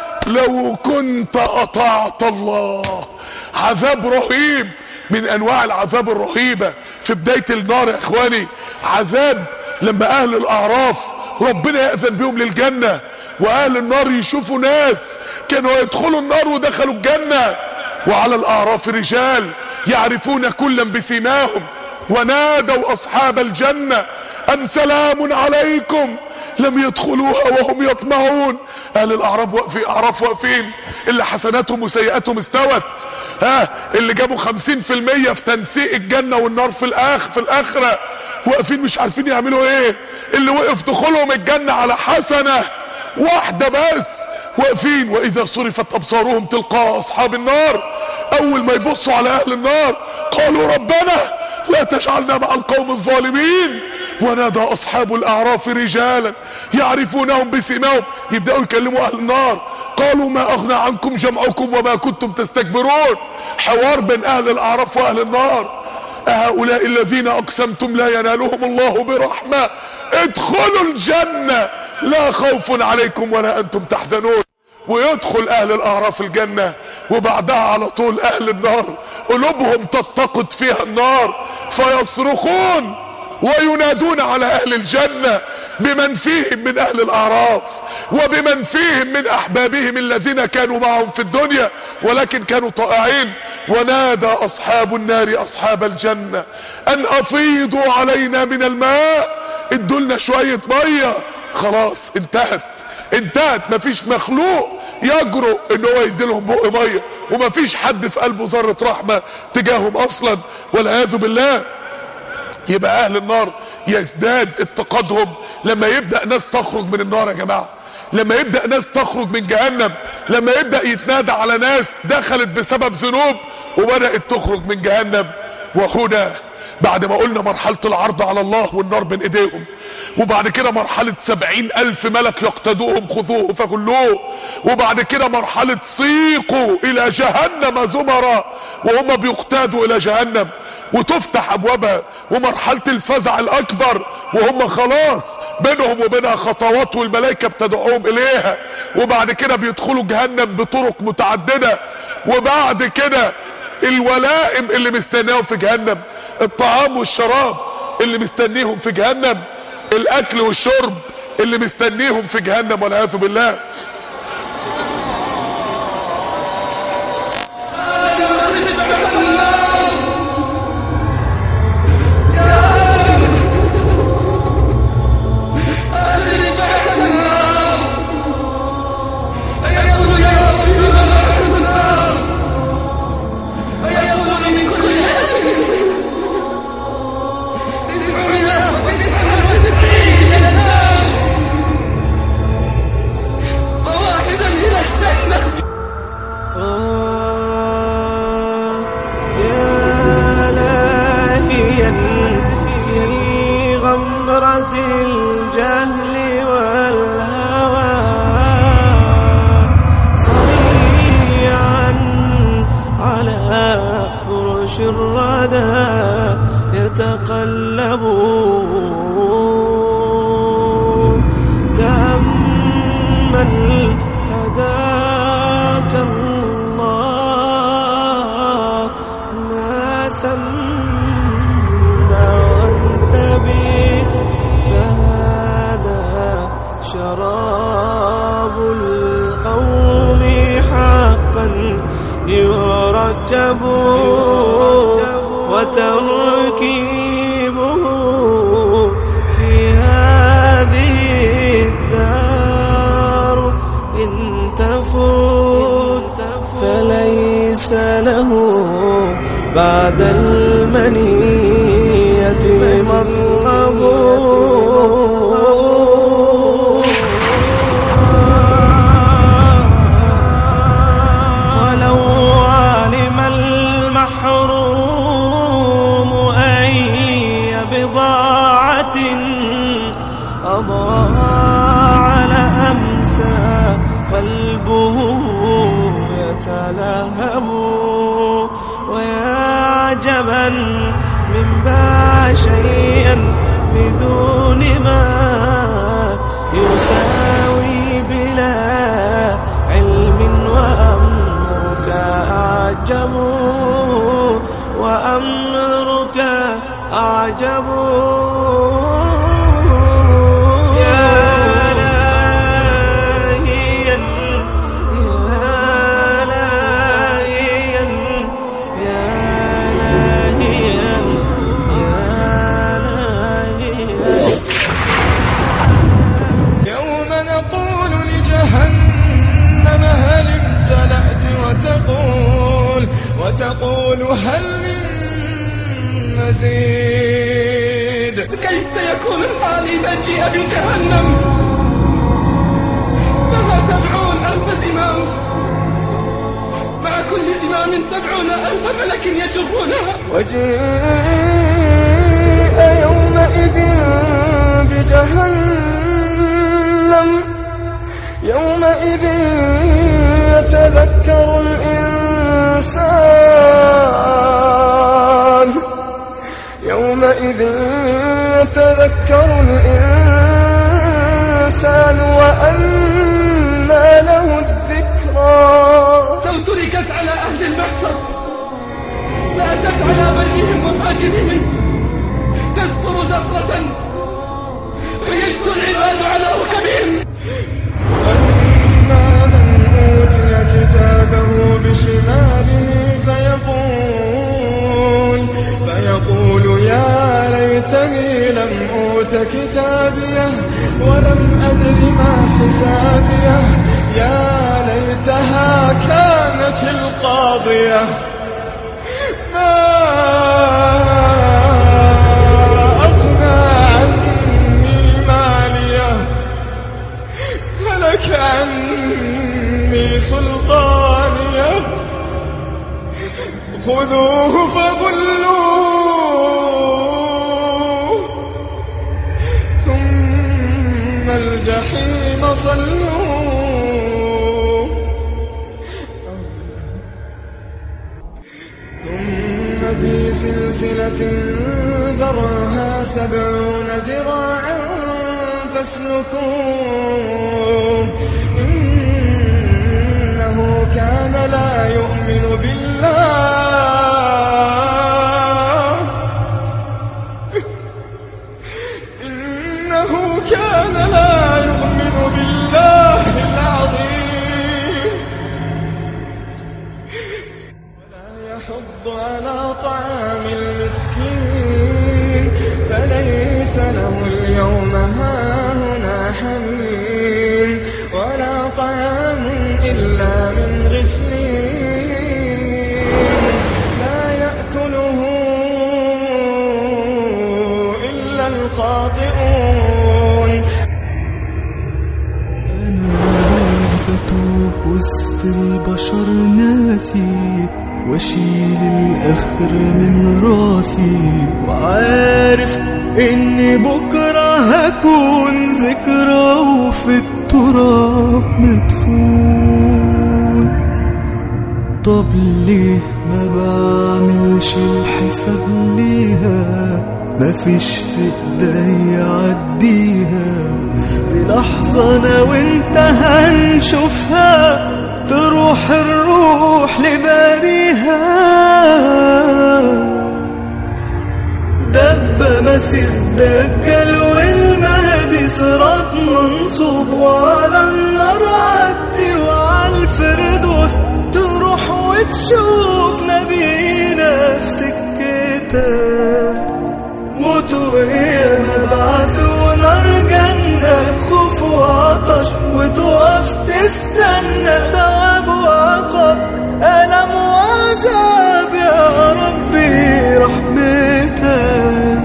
لو كنت اطعت الله. عذاب رهيب من انواع العذاب الرهيبة في بداية النار يا اخواني. عذاب لما اهل الاعراف ربنا يأذن بهم للجنة، واهل النار يشوفوا ناس كانوا يدخلوا النار ودخلوا الجنة. وعلى الاعراف رجال يعرفون كلا بسيماهم ونادوا اصحاب الجنة ان سلام عليكم لم يدخلوها وهم يطمعون. اهل الاعراف واقفين، اعراف واقفين اللي حسناتهم وسيئاتهم استوت، ها اللي جابوا خمسين في المية في تنسيق الجنة والنار في الاخر في الاخرة واقفين مش عارفين يعملوا ايه. اللي وقف دخولهم الجنة على حسنة واحدة بس واقفين. واذا صرفت ابصارهم تلقاء اصحاب النار، اول ما يبصوا على اهل النار قالوا ربنا لا تجعلنا مع القوم الظالمين. ونادى اصحاب الاعراف رجالا يعرفونهم بسيماهم، يبداوا يكلموا اهل النار. قالوا ما اغنى عنكم جمعكم وما كنتم تستكبرون. حوار بين اهل الاعراف واهل النار. أهؤلاء الذين اقسمتم لا ينالهم الله برحمة ادخلوا الجنة لا خوف عليكم ولا انتم تحزنون. ويدخل اهل الاعراف الجنة، وبعدها على طول اهل النار قلوبهم تتقد فيها النار فيصرخون وينادون على اهل الجنة بمن فيهم من اهل الاعراف وبمن فيهم من احبابهم الذين كانوا معهم في الدنيا ولكن كانوا طائعين. ونادى اصحاب النار اصحاب الجنة ان افيضوا علينا من الماء، ادولنا شوية مية. خلاص انتهت انتهت مفيش مخلوق يجرؤ ان هو يديلهم بق مية، ومفيش حد في قلبه ذرة رحمة تجاههم اصلا والعياذ بالله. يبقى اهل النار يزداد اتقادهم لما يبدأ ناس تخرج من النار يا جماعة، لما يبدأ ناس تخرج من جهنم، لما يبدأ يتنادى على ناس دخلت بسبب ذنوب وبدأت تخرج من جهنم. وهنا بعد ما قلنا مرحلة العرض على الله والنار بين ايديهم، وبعد كده مرحلة سبعين الف ملك يقتدوهم خذوه فغلوه، وبعد كده مرحلة سيقوا الى جهنم زمرا وهم بيقتادوا الى جهنم وتفتح ابوابها، ومرحلة الفزع الاكبر وهم خلاص بينهم وبينها خطوات والملائكة بتدعوهم اليها، وبعد كده بيدخلوا جهنم بطرق متعددة، وبعد كده الولائم اللي مستنيهم في جهنم، الطعام والشراب اللي مستنيهم في جهنم، الاكل والشرب اللي مستنيهم في جهنم والعياذ بالله. الجهل والهوى صريعا على فرش الردى يتقلب تأمل هداك الله ما ثم شراب القوم حقا يركب وتركيبه في هذه الدار إن تفوت فليس له بعد المنية مطلب. أضاع لأمسى قلبه يتلهب ويا عجبا من باع شيئا بدون ما يساوي بلا علم وأمرك أعجب وأمرك أعجب. وتقول هل من مزيد. كيف يكون الحال إذا جيء بجهنم ولكن يجرونها. وجيء يومئذ بجهنم يومئذ يتذكر الإنسان يومئذ يتذكر الإنسان وأنى له الذكرى. لو تركت على أهل المحشر فأتت على برهم وفاجرهم تذكر ذكرة فيجد العباد على ركبهم. أما من أوتي كتابه بشماله فيقول فيقول يا ليتني لم أوت كتابيه ولم أدر ما حسابيه يا ليتها كانت القاضية ما أغنى عني ماليه هلك عني سلطانيه خذوه فغلوه ثم الجحيم صلوه ثم في سلسلة ذرعها سبعون ذراعا فاسلكوه إنه كان لا يؤمن بالله إنه كان لا يؤمن بالله العظيم ولا يحض على طعام المسكين فليس له اليوم هاهنا حميم ولا طعام إلا من غسلين لا يأكله إلا الخاطئون. أنا بتوب وسط البشر ناسي واشيل الآخر من راسي وعارف إني بكرة هكون ذكرى وفي التراب مدفون. طب ليه ما بعملش الحساب ليها مفيش في ايدي عديها دي لحظة أنا وانت هنشوفها تروح الروح لباريها. دب مسيح دجال والمهدي صراط منصوب وعلى النار عدي وعلى الفردوس تروح وتشوف نبينا في سكتك. موت وقيامة بعث ونار جنة خوف وعطش وتقف تستنى ثواب وعقاب ألم وعذاب يا ربي رحمتك.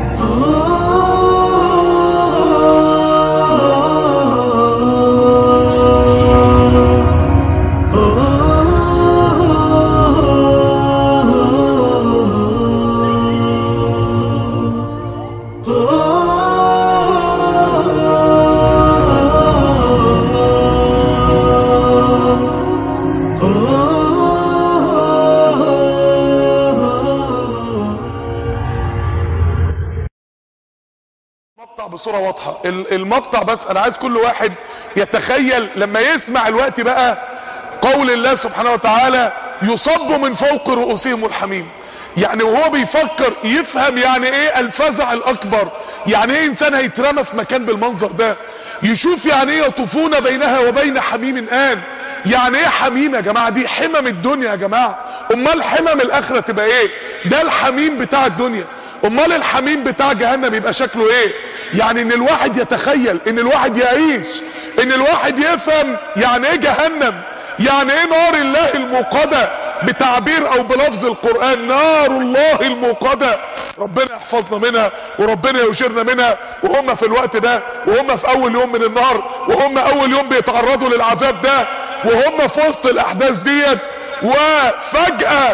بصورة واضحة المقطع، بس انا عايز كل واحد يتخيل لما يسمع الوقت بقى قول الله سبحانه وتعالى يصب من فوق رؤوسهم الحميم. يعني وهو بيفكر يفهم يعني ايه الفزع الاكبر، يعني ايه انسان هيترمى في مكان بالمنظر ده، يشوف يعني ايه يطوفون بينها وبين حميم آن. يعني ايه حميم يا جماعة؟ دي حمم الدنيا يا جماعة، امال حمم الاخرة تبقى ايه؟ ده الحميم بتاع الدنيا، امال الحميم بتاع جهنم يبقى شكله ايه؟ يعني ان الواحد يتخيل، ان الواحد يعيش، ان الواحد يفهم يعني ايه جهنم، يعني ايه نار الله الموقدة بتعبير او بلفظ القرآن، نار الله الموقدة. ربنا يحفظنا منها وربنا يجرنا منها. وهم في الوقت ده وهم في اول يوم من النار وهم اول يوم بيتعرضوا للعذاب ده وهم في وسط الاحداث ديت، وفجأة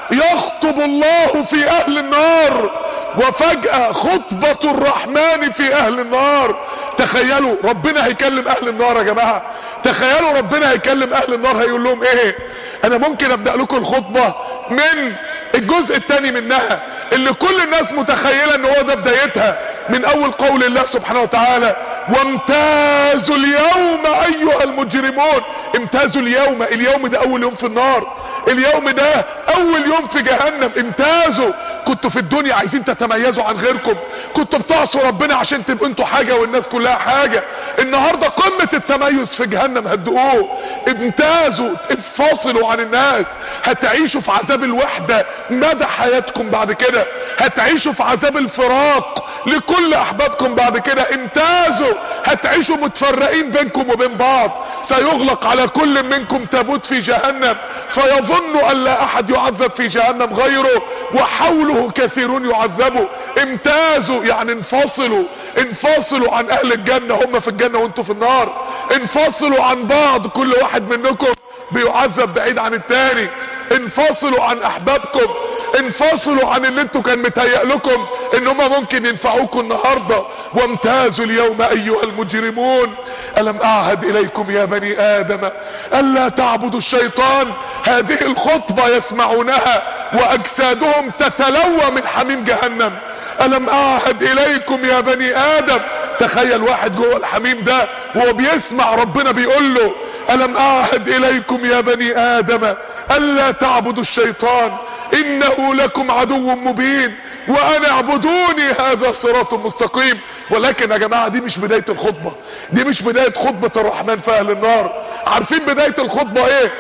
يخطب الله في اهل النار، وفجأة خطبة الرحمن في اهل النار. تخيلوا ربنا هيكلم اهل النار يا جماعة، تخيلوا ربنا هيكلم اهل النار هيقول لهم ايه. انا ممكن ابدأ لكم الخطبة من الجزء الثاني منها اللي كل الناس متخيلة ان هو ده بدايتها، من اول قول الله سبحانه وتعالى وامتازوا اليوم ايها المجرمون. امتازوا اليوم، اليوم ده اول يوم في النار، اليوم ده اول يوم في جهنم. امتازوا، كنتوا في الدنيا عايزين تتميزوا عن غيركم، كنتوا بتعصوا ربنا عشان تبقوا انتوا حاجة والناس كلها حاجة. النهاردة قمة التميز في جهنم هتدقوه. امتازوا، انفصلوا عن الناس، هتعيشوا في عذاب الوحدة مدى حياتكم بعد كده، هتعيشوا في عذاب الفراق لكل احبابكم بعد كده. امتازوا، هتعيشوا متفرقين بينكم وبين بعض، سيغلق على كل منكم تابوت في جهنم فيظن ان لا احد يعذب في جهنم غيره وحوله كثيرون يعذبوا. امتازوا يعني انفصلوا، انفصلوا عن اهل الجنة، هم في الجنة وانتوا في النار. انفصلوا عن بعض، كل واحد منكم بيعذب بعيد عن التاني. انفصلوا عن احبابكم، انفصلوا عن اللي انتوا كان متهيأ لكم ان هم ممكن ينفعوكم النهارده. وامتازوا اليوم ايها المجرمون الم اعهد اليكم يا بني ادم الا تعبدوا الشيطان. هذه الخطبه يسمعونها واجسادهم تتلوى من حميم جهنم. الم اعهد اليكم يا بني ادم، تخيل واحد جوه الحميم ده وهو بيسمع ربنا بيقول له الم اعهد اليكم يا بني ادم الا تعبدوا الشيطان انه لكم عدو مبين وان اعبدوني هذا صراط مستقيم. ولكن يا جماعة دي مش بداية الخطبة، دي مش بداية خطبة الرحمن في اهل النار. عارفين بداية الخطبة ايه؟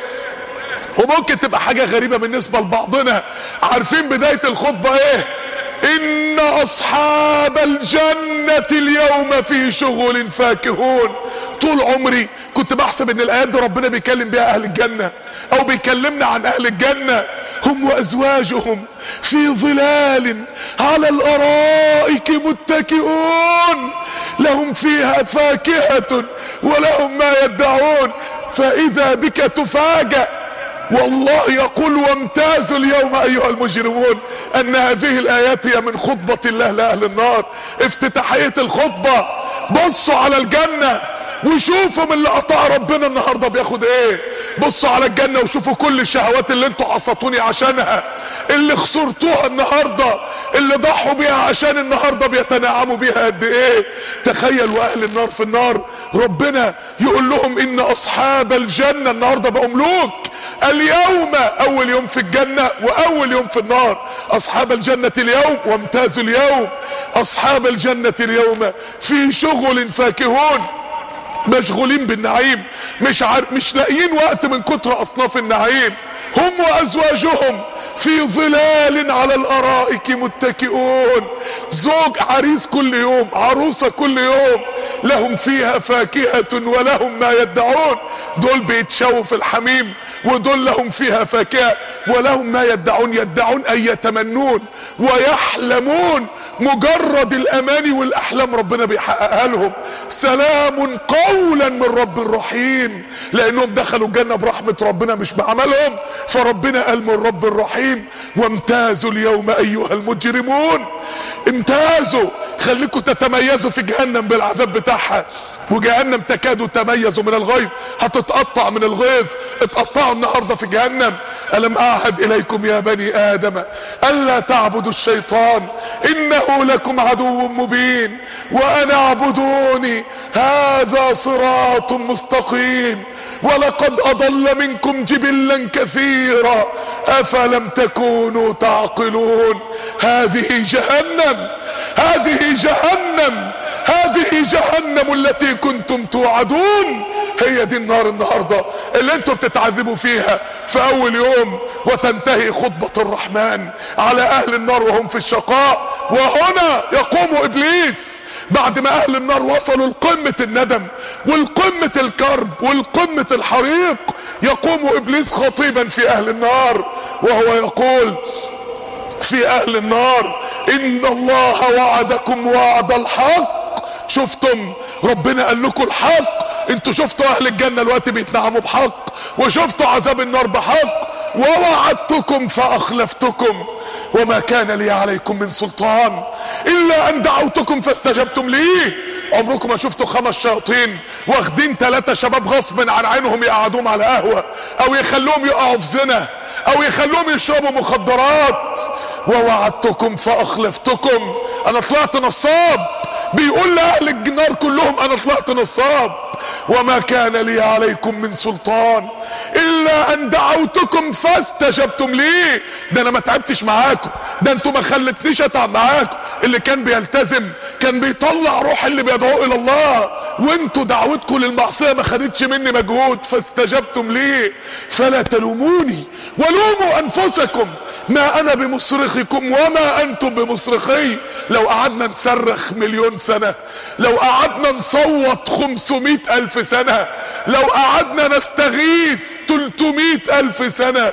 وممكن تبقى حاجة غريبة بالنسبة لبعضنا. عارفين بداية الخطبة ايه؟ ان اصحاب الجنة اليوم في شغل فاكهون. طول عمري كنت بحسب ان الايات دي ربنا بيكلم بيها اهل الجنة او بيكلمنا عن اهل الجنة. هم وازواجهم في ظلال على الارائك متكئون لهم فيها فاكهة ولهم ما يدعون. فاذا بك تفاجأ والله يقول وامتازوا اليوم ايها المجرمون ان هذه الايات هي من خطبة الله لاهل النار. افتتاحية الخطبة بصوا على الجنة وشوفوا من اللي قطع ربنا النهارده بياخد ايه. بصوا على الجنة وشوفوا كل الشهوات اللي انتوا عصتوني عشانها، اللي خسرتوها النهارده، اللي ضحوا بيها عشان النهارده بيتنعموا بيها قد ايه. تخيل واهل النار في النار ربنا يقول لهم ان اصحاب الجنة النهارده بقوا ملوك. اليوم اول يوم في الجنة واول يوم في النار. اصحاب الجنة اليوم وامتازوا اليوم. اصحاب الجنة اليوم في شغل فاكهون، مشغولين بالنعيم، مش عارف مش لاقيين وقت من كتر اصناف النعيم. هم وازواجهم في ظلال على الارائك متكئون. زوج عريس كل يوم، عروسة كل يوم، لهم فيها فاكهة ولهم ما يدعون. دول بيتشووا في الحميم ودول لهم فيها فاكهة ولهم ما يدعون. يدعون اي يتمنون ويحلمون، مجرد الاماني والاحلام ربنا بيحققها لهم. سلام قولا من رب رحيم، لانهم دخلوا الجنة برحمة ربنا مش بعملهم، فربنا قال من رب الرحيم. وامتازوا اليوم ايها المجرمون. امتازوا، خليكم تتميزوا في جهنم بالعذاب بتاعها. وجهنم تكاد تميز من الغيظ، هتتقطع من الغيظ. اتقطعوا النهارده في جهنم. الم اعهد اليكم يا بني ادم الا تعبدوا الشيطان انه لكم عدو مبين وان اعبدوني هذا صراط مستقيم ولقد اضل منكم جبلا كثيرا افلم تكونوا تعقلون. هذه جهنم، هذه جهنم، هذه جهنم التي كنتم توعدون. هي دي النار النهارده اللي انتم بتتعذبوا فيها في اول يوم. وتنتهي خطبة الرحمن على اهل النار وهم في الشقاء. وهنا يقوم ابليس بعد ما اهل النار وصلوا لقمة الندم والقمة الكرب والقمة الحريق. يقوم ابليس خطيبا في اهل النار وهو يقول في اهل النار ان الله وعدكم وعد الحق. شفتم ربنا قال لكم الحق، انتوا شفتوا اهل الجنة الوقت بيتنعموا بحق وشفتوا عذاب النار بحق. ووعدتكم فاخلفتكم وما كان لي عليكم من سلطان الا ان دعوتكم فاستجبتم لي. عمركم ما شفتوا خمس شياطين واخدين ثلاثة شباب غصب عن عينهم يقعدوهم على قهوة او يخلوهم يقعوا في زنا او يخلوهم يشربوا مخدرات؟ ووعدتكم فاخلفتكم. انا طلعت نصاب، بيقول لاهل النار كلهم انا طلعت نصاب. وما كان لي عليكم من سلطان الا ان دعوتكم فاستجبتم لي. ده انا ما تعبتش معاكم، ده انتوا ما خلتنيش اتعب معاكم. اللي كان بيلتزم كان بيطلع روح اللي بيدعوه الى الله، وانتوا دعوتكم للمعصيه ما خدتش مني مجهود فاستجبتم لي. فلا تلوموني ولوموا انفسكم ما انا بمصرخكم وما انتم بمصرخي. لو قعدنا نصرخ مليون سنة، لو قعدنا نصوت خمسمائة الف سنة، لو قعدنا نستغيث ثلاثمائة الف سنة،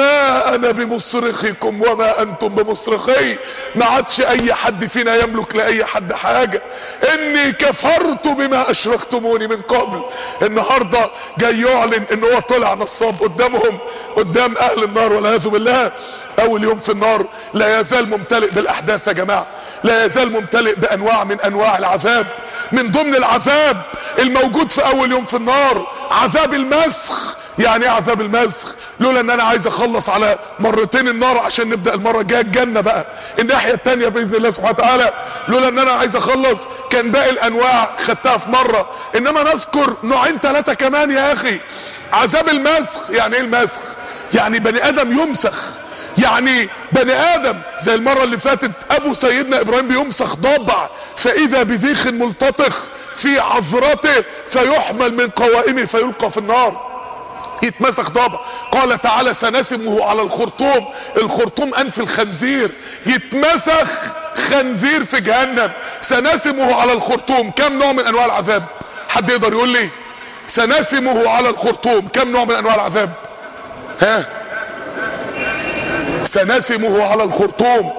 ما انا بمصرخكم وما انتم بمصرخي. ما عادش اي حد فينا يملك لاي حد حاجة. اني كفرت بما اشركتموني من قبل. النهاردة جاي يعلن ان هو طلع نصاب قدامهم، قدام اهل النار والعياذ بالله. اول يوم في النار لا يزال ممتلئ بالاحداث يا جماعة، لا يزال ممتلئ بانواع من انواع العذاب. من ضمن العذاب الموجود في اول يوم في النار عذاب المسخ. يعني ايه عذاب المسخ؟ لولا ان انا عايز اخلص على مرتين النار عشان نبدأ المرة الجاية الجنة بقى الناحية التانية باذن الله سبحانه وتعالى. لولا ان انا عايز اخلص كان باقي الانواع خدتها في مرة، انما نذكر نوعين ثلاثة كمان يا اخي. عذاب المسخ يعني ايه المسخ؟ يعني بني ادم يمسخ، يعني بني ادم زي المرة اللي فاتت ابو سيدنا ابراهيم بيمسخ ضبع فاذا بذيخ ملتطخ في عذرته فيحمل من قوائمه فيلقى في النار. يتمسخ ضبع. قال تعالى سنسمه على الخرطوم. الخرطوم انف الخنزير. يتمسخ خنزير في جهنم. سنسمه على الخرطوم. كم نوع من انواع العذاب؟ حد يقدر يقول لي؟ سنسمه على الخرطوم كم نوع من انواع العذاب؟ ها؟ سنسمه على الخرطوم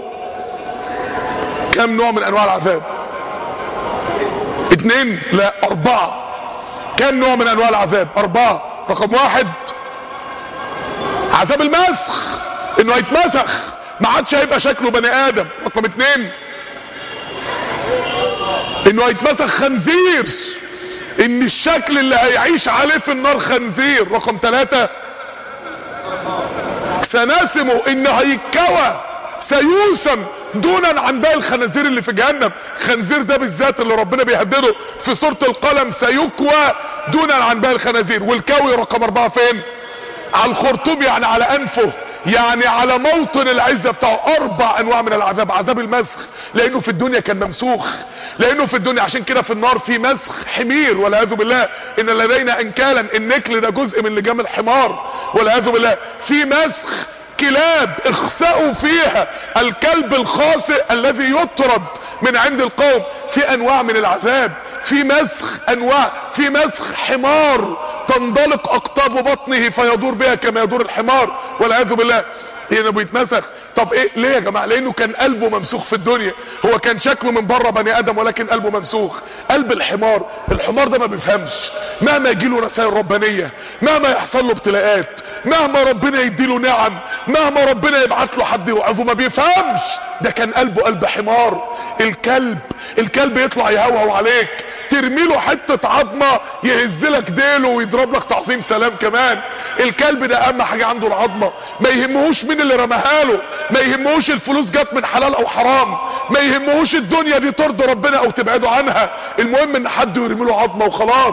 كم نوع من انواع العذاب؟ اتنين؟ لا اربعة. كم نوع من انواع العذاب؟ اربعة. رقم واحد عذاب المسخ، انه هيتمسخ ما عادش هيبقى شكله بني ادم. رقم اتنين انه هيتمسخ خنزير، ان الشكل اللي هيعيش عليه في النار خنزير. رقم ثلاثة سنسمه ان هيتكوى سيوسم دونا عن باقي الخنازير اللي في جهنم. خنزير ده بالذات اللي ربنا بيهدده في سورة القلم سيكوى دونا عن باقي الخنازير. والكوي رقم اربعة فين؟ على الخرطوم، يعني على انفه، يعني على موطن العزة بتاعه. اربع انواع من العذاب. عذاب المسخ لانه في الدنيا كان ممسوخ، لانه في الدنيا عشان كده في النار في مسخ حمير والعياذ بالله. ان لدينا انكالا، النكل ده جزء من لجام الحمار والعياذ بالله. في مسخ كلاب اخسأوا فيها، الكلب الخاسئ الذي يطرد من عند القوم. في انواع من العذاب، في مسخ انواع، في مسخ حمار تنضلق اقطاب بطنه فيدور بها كما يدور الحمار والعياذ بالله. هنا بيتمسخ. طب ايه ليه يا جماعه؟ لانه كان قلبه ممسوخ في الدنيا. هو كان شكله من بره بني ادم ولكن قلبه ممسوخ. قلب الحمار، الحمار ده ما بيفهمش. مهما يجي له رسائل ربانيه، مهما يحصل له ابتلاءات، مهما ربنا يدي له نعم، مهما ربنا يبعت له حد يوعظه ما بيفهمش. ده كان قلبه قلب حمار. الكلب الكلب يطلع يهوهو عليك، ترمي له حته عظمه يهزلك ديله ويضرب لك تعظيم سلام كمان. الكلب ده اهم حاجه عنده العظمه، ما يهمهوش مين اللي رماها له، ما يهمهوش الفلوس جت من حلال او حرام، ما يهمهوش الدنيا دي ترضي ربنا او تبعده عنها. المهم ان حد يرمي له عظمه وخلاص.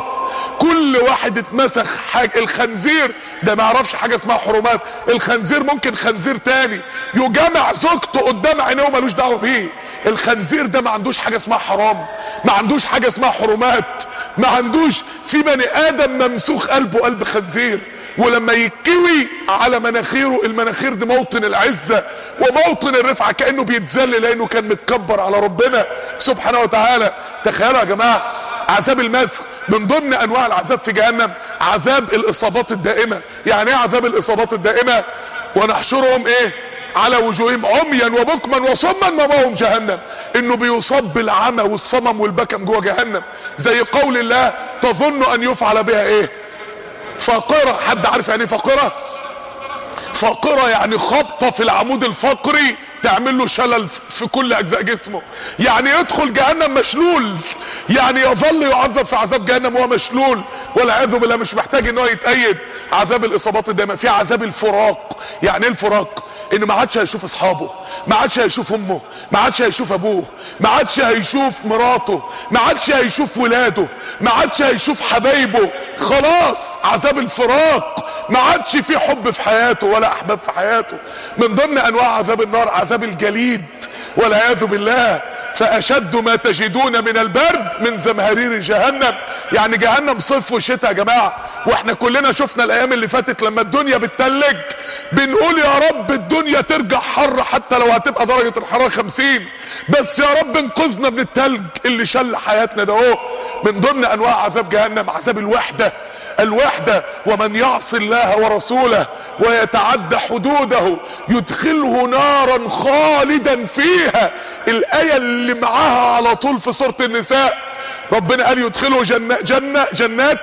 كل واحد اتمسخ حاجه. الخنزير ده ما يعرفش حاجه اسمها حرمات. الخنزير ممكن خنزير تاني يجامع زوجته قدام عينيه ومالوش دعوه بيه. الخنزير ده ما عندوش حاجه اسمها حرام، ما عندوش حاجه اسمها حرمات، ما عندوش. في بني ادم ممسوخ قلبه قلب خنزير. ولما يتكوي على مناخيره، المناخير دي موطن العزة وموطن الرفعة، كأنه بيتذل لأنه كان متكبر على ربنا سبحانه وتعالى. تخيلوا يا جماعة عذاب المسخ. من ضمن أنواع العذاب في جهنم عذاب الإصابات الدائمة. يعني ايه عذاب الإصابات الدائمة؟ ونحشرهم ايه على وجوههم عميا وبكما وصما ومأواهم جهنم. انه بيصاب بالعمى والصمم والبكم جوه جهنم. زي قول الله تظن ان يفعل بها ايه؟ فاقرة. حد عارف يعني ايه فاقرة؟ فاقرة يعني خبطة في العمود الفقري تعمل له شلل في كل اجزاء جسمه، يعني يدخل جهنم مشلول، يعني يظل يعذب في عذاب جهنم وهو مشلول والعياذ بالله، مش محتاج ان هو يتأيد. عذاب الاصابات الدائمة، في عذاب الفراق. يعني ايه الفراق؟ انه ما عادش هيشوف اصحابه، ما عادش هيشوف امه، ما عادش هيشوف ابوه، ما عادش هيشوف مراته، ما عادش هيشوف ولاده، ما عادش هيشوف حبايبه، خلاص عذاب الفراق. ما عادش في حب في حياته ولا احباب في حياته. من ضمن انواع عذاب النار عذاب الجليد والعياذ بالله. فاشد ما تجدون من البرد من زمهرير جهنم. يعني جهنم صيف وشتاء يا جماعه، واحنا كلنا شفنا الايام اللي فاتت لما الدنيا بتتلج بنقول يا رب الدنيا ترجع حر حتى لو هتبقى درجه الحراره خمسين، بس يا رب انقذنا من التلج اللي شل حياتنا ده اهو. من ضمن انواع عذاب جهنم عذاب الوحده. الوحدة، ومن يعص الله ورسوله ويتعدى حدوده يدخله نارا خالدا فيها. الآية اللي معاها على طول في سورة النساء ربنا قال يدخله جنة جنة جنات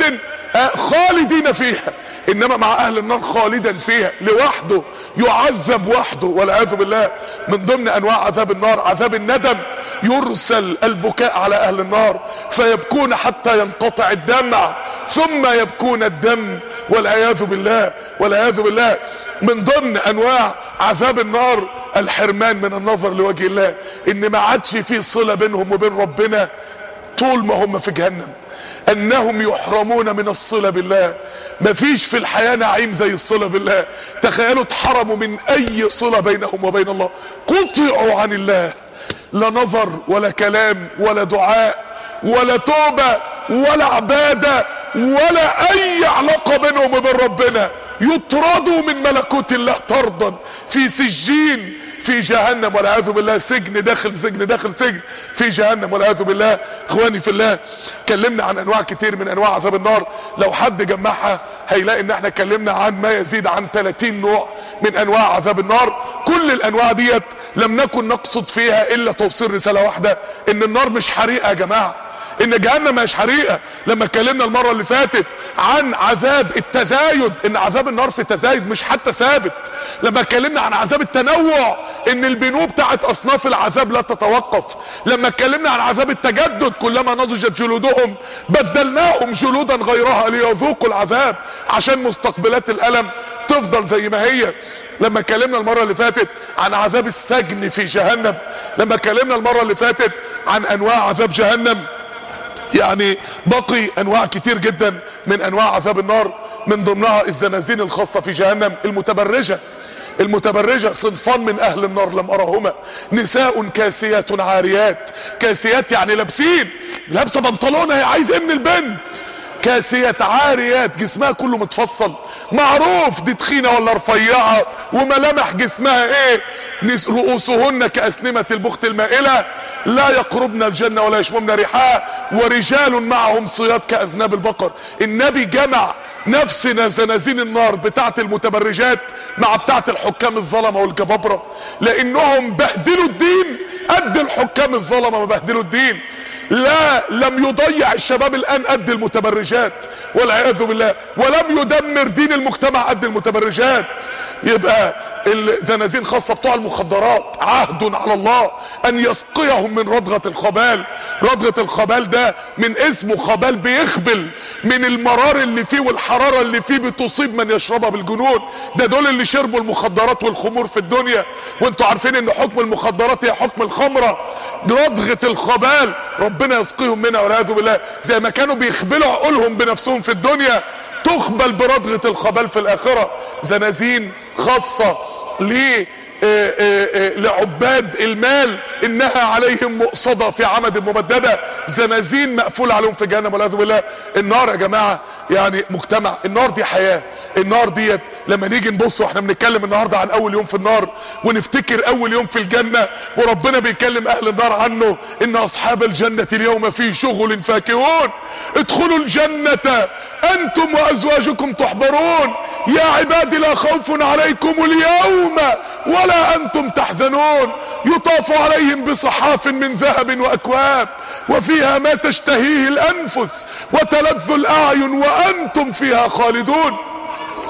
خالدين فيها، انما مع اهل النار خالدا فيها لوحده، يعذب وحده والعياذ بالله. من ضمن انواع عذاب النار عذاب الندم. يرسل البكاء على اهل النار فيبكون حتى ينقطع الدمع ثم يبكون الدم والعياذ بالله والعياذ بالله. من ضمن انواع عذاب النار الحرمان من النظر لوجه الله، ان ما عادش في صلة بينهم وبين ربنا طول ما هم في جهنم، انهم يحرمون من الصلة بالله. مفيش في الحياة نعيم زي الصلة بالله. تخيلوا اتحرموا من اي صلة بينهم وبين الله، قطعوا عن الله، لا نظر ولا كلام ولا دعاء ولا توبة ولا عبادة ولا اي علاقة بينهم وبين ربنا. يطردوا من ملكوت الله طردا في سجين في جهنم والعياذ بالله، سجن داخل سجن داخل سجن في جهنم والعياذ بالله. اخواني في الله، اتكلمنا عن انواع كتير من انواع عذاب النار، لو حد جمعها هيلاقي ان احنا اتكلمنا عن ما يزيد عن ثلاثين نوع من انواع عذاب النار. كل الانواع ديت لم نكن نقصد فيها الا توصيل رسالة واحدة، ان النار مش حريقة يا جماعة، ان جهنم مش حريقة. لما اتكلمنا المرة اللي فاتت عن عذاب التزايد، ان عذاب النار في تزايد مش حتى ثابت. لما اتكلمنا عن عذاب التنوع، ان البنوب بتاعت اصناف العذاب لا تتوقف. لما اتكلمنا عن عذاب التجدد، كلما نضجت جلودهم بدلناهم جلودا غيرها ليذوقوا العذاب، عشان مستقبلات الالم تفضل زي ما هي. لما اتكلمنا المرة اللي فاتت عن عذاب السجن في جهنم، لما اتكلمنا المرة اللي فاتت عن انواع عذاب جهنم، يعني بقي انواع كتير جدا من انواع عذاب النار. من ضمنها الزنازين الخاصة في جهنم، المتبرجة. المتبرجة صنفان من اهل النار لم ارهما، نساء كاسيات عاريات. كاسيات يعني لابسين، لابسه بنطلونها، هي عايز ايه من البنت؟ كاسيات عاريات، جسمها كله متفصل، معروف دي تخينه ولا رفيعه، وملامح جسمها ايه. رؤوسهن كأسنمة البخت المائلة، لا يقربن الجنة ولا يشممن ريحها، ورجال معهم صياد كأذناب البقر. النبي جمع نفس زنازين النار بتاعت المتبرجات مع بتاعت الحكام الظلمة والجبابرة، لانهم بهدلوا الدين قد الحكام الظلمة ما بهدلوا الدين. لا، لم يضيع الشباب الان قد المتبرجات والعياذ بالله، ولم يدمر دين المجتمع قد المتبرجات. يبقى الزنازين خاصة بتوع المخدرات، عهد على الله ان يسقيهم من ردغة الخبال. ردغة الخبال ده من اسمه، خبال بيخبل، من المرار اللي فيه والحرارة اللي فيه بتصيب من يشربها بالجنون. ده دول اللي شربوا المخدرات والخمور في الدنيا، وانتوا عارفين ان حكم المخدرات هي حكم الخمرة. ردغة الخبال ربنا يسقيهم منها والعياذ بالله. زي ما كانوا بيخبلوا عقولهم بنفسهم في الدنيا، تخبل بردغة الخبال في الاخرة. زنازين خاصة ليه لعباد المال، انها عليهم مؤصدة في عمد ممددة. زنازين مقفول عليهم في جهنم والعياذ بالله. النار يا جماعة يعني مجتمع، النار دي حياة. النار ديت لما نيجي نبص واحنا بنتكلم النهارده عن اول يوم في النار، ونفتكر اول يوم في الجنة وربنا بيكلم اهل النار عنه، ان اصحاب الجنة اليوم في شغل فاكهون، ادخلوا الجنة انتم وازواجكم تحبرون، يا عبادي لا خوف عليكم اليوم ولا انتم تحزنون، يطاف عليهم بصحاف من ذهب واكواب وفيها ما تشتهيه الانفس وتلذ الاعين وانتم فيها خالدون.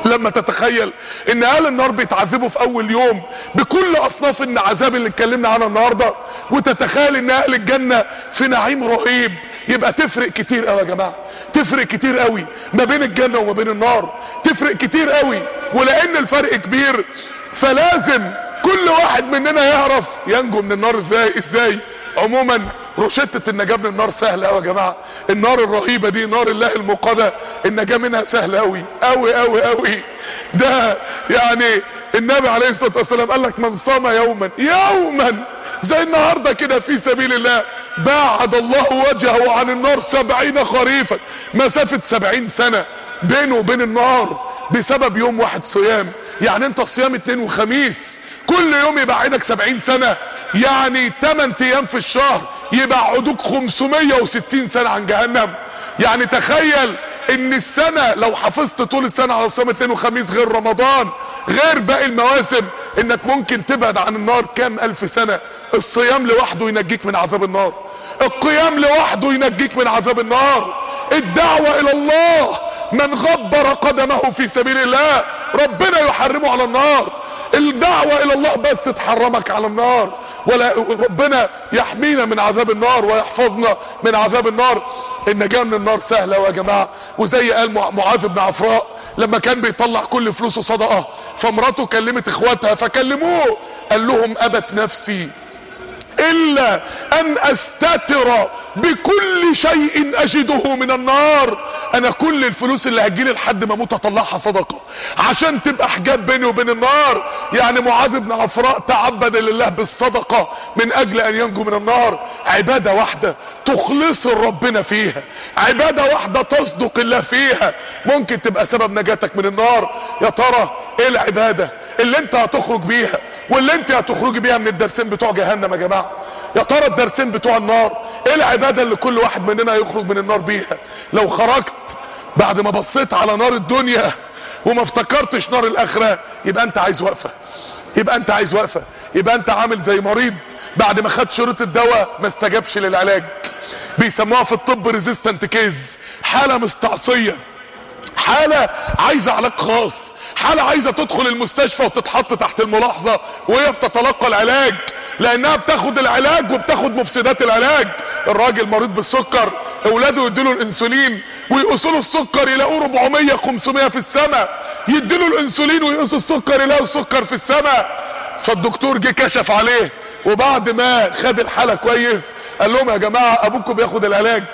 لما تتخيل ان اهل النار بيتعذبوا في اول يوم بكل اصناف العذاب اللي اتكلمنا عنها النهارده، وتتخيل ان اهل الجنه في نعيم رهيب، يبقى تفرق كتير قوي يا جماعه، تفرق كتير قوي ما بين الجنه وما بين النار، تفرق كتير قوي. ولان الفرق كبير فلازم كل واحد مننا يعرف ينجو من النار ازاي ازاي عموما روشتة النجاة من النار سهلة قوي يا جماعة. النار الرهيبة دي نار الله الموقدة النجاة منها سهلة قوي قوي قوي قوي. ده يعني النبي عليه الصلاة والسلام قال لك من صام يوما يوما زي النهاردة كده في سبيل الله باعد الله وجهه عن النار سبعين خريفا، مسافة سبعين سنة بينه وبين النار بسبب يوم واحد صيام. يعني انت الصيام اتنين وخميس كل يوم يبعدك سبعين سنة، يعني تمن ايام في الشهر يبعدوك خمسمية وستين سنة عن جهنم. يعني تخيل ان السنة لو حافظت طول السنة على الصيام اتنين وخميس غير رمضان غير باقي المواسم انك ممكن تبعد عن النار كام الف سنة. الصيام لوحده ينجيك من عذاب النار، القيام لوحده ينجيك من عذاب النار، الدعوة الى الله من غبر قدمه في سبيل الله ربنا يحرمه على النار. الدعوة الى الله بس تحرمك على النار، ولا ربنا يحمينا من عذاب النار ويحفظنا من عذاب النار. النجاة من النار سهلة يا جماعة. وزي قال معاذ بن عفراء لما كان بيطلع كل فلوسه صدقة فمراته كلمت اخواتها فكلموه قال لهم ابت نفسي الا ان استتر بكل شيء اجده من النار. انا كل الفلوس اللي هتجيلي لحد ما اموت اطلعها صدقه عشان تبقى حجاب بيني وبين النار. يعني معاذ بن عفراء تعبد لله بالصدقه من اجل ان ينجو من النار. عباده واحده تخلص ربنا فيها، عباده واحده تصدق الله فيها ممكن تبقى سبب نجاتك من النار. يا ترى ايه العباده اللي انت هتخرج بيها واللي انت هتخرج بيها من الدرسين بتوع جهنم يا جماعه؟ يا ترى الدرسين بتوع النار ايه العباده اللي كل واحد مننا يخرج من النار بيها؟ لو خرجت بعد ما بصيت على نار الدنيا وما افتكرتش نار الاخره يبقى انت عايز وقفه، يبقى انت عايز وقفه، يبقى انت عامل زي مريض بعد ما خد شروط الدواء ما استجابش للعلاج. بيسموها في الطب ريزيستنت كيز، حاله مستعصيه، حالة عايزة علاج خاص، حالة عايزة تدخل المستشفى وتتحط تحت الملاحظة وهي بتتلقى العلاج لانها بتاخد العلاج وبتاخد مفسدات العلاج. الراجل مريض بالسكر اولاده يديله الانسولين ويقصوا له السكر يلاقوه اربعمية خمسمية في السماء، يديله الانسولين ويقصوا السكر يلاقوا السكر في السماء. فالدكتور جه كشف عليه وبعد ما خد الحالة كويس قال لهم يا جماعة ابوكم بياخد العلاج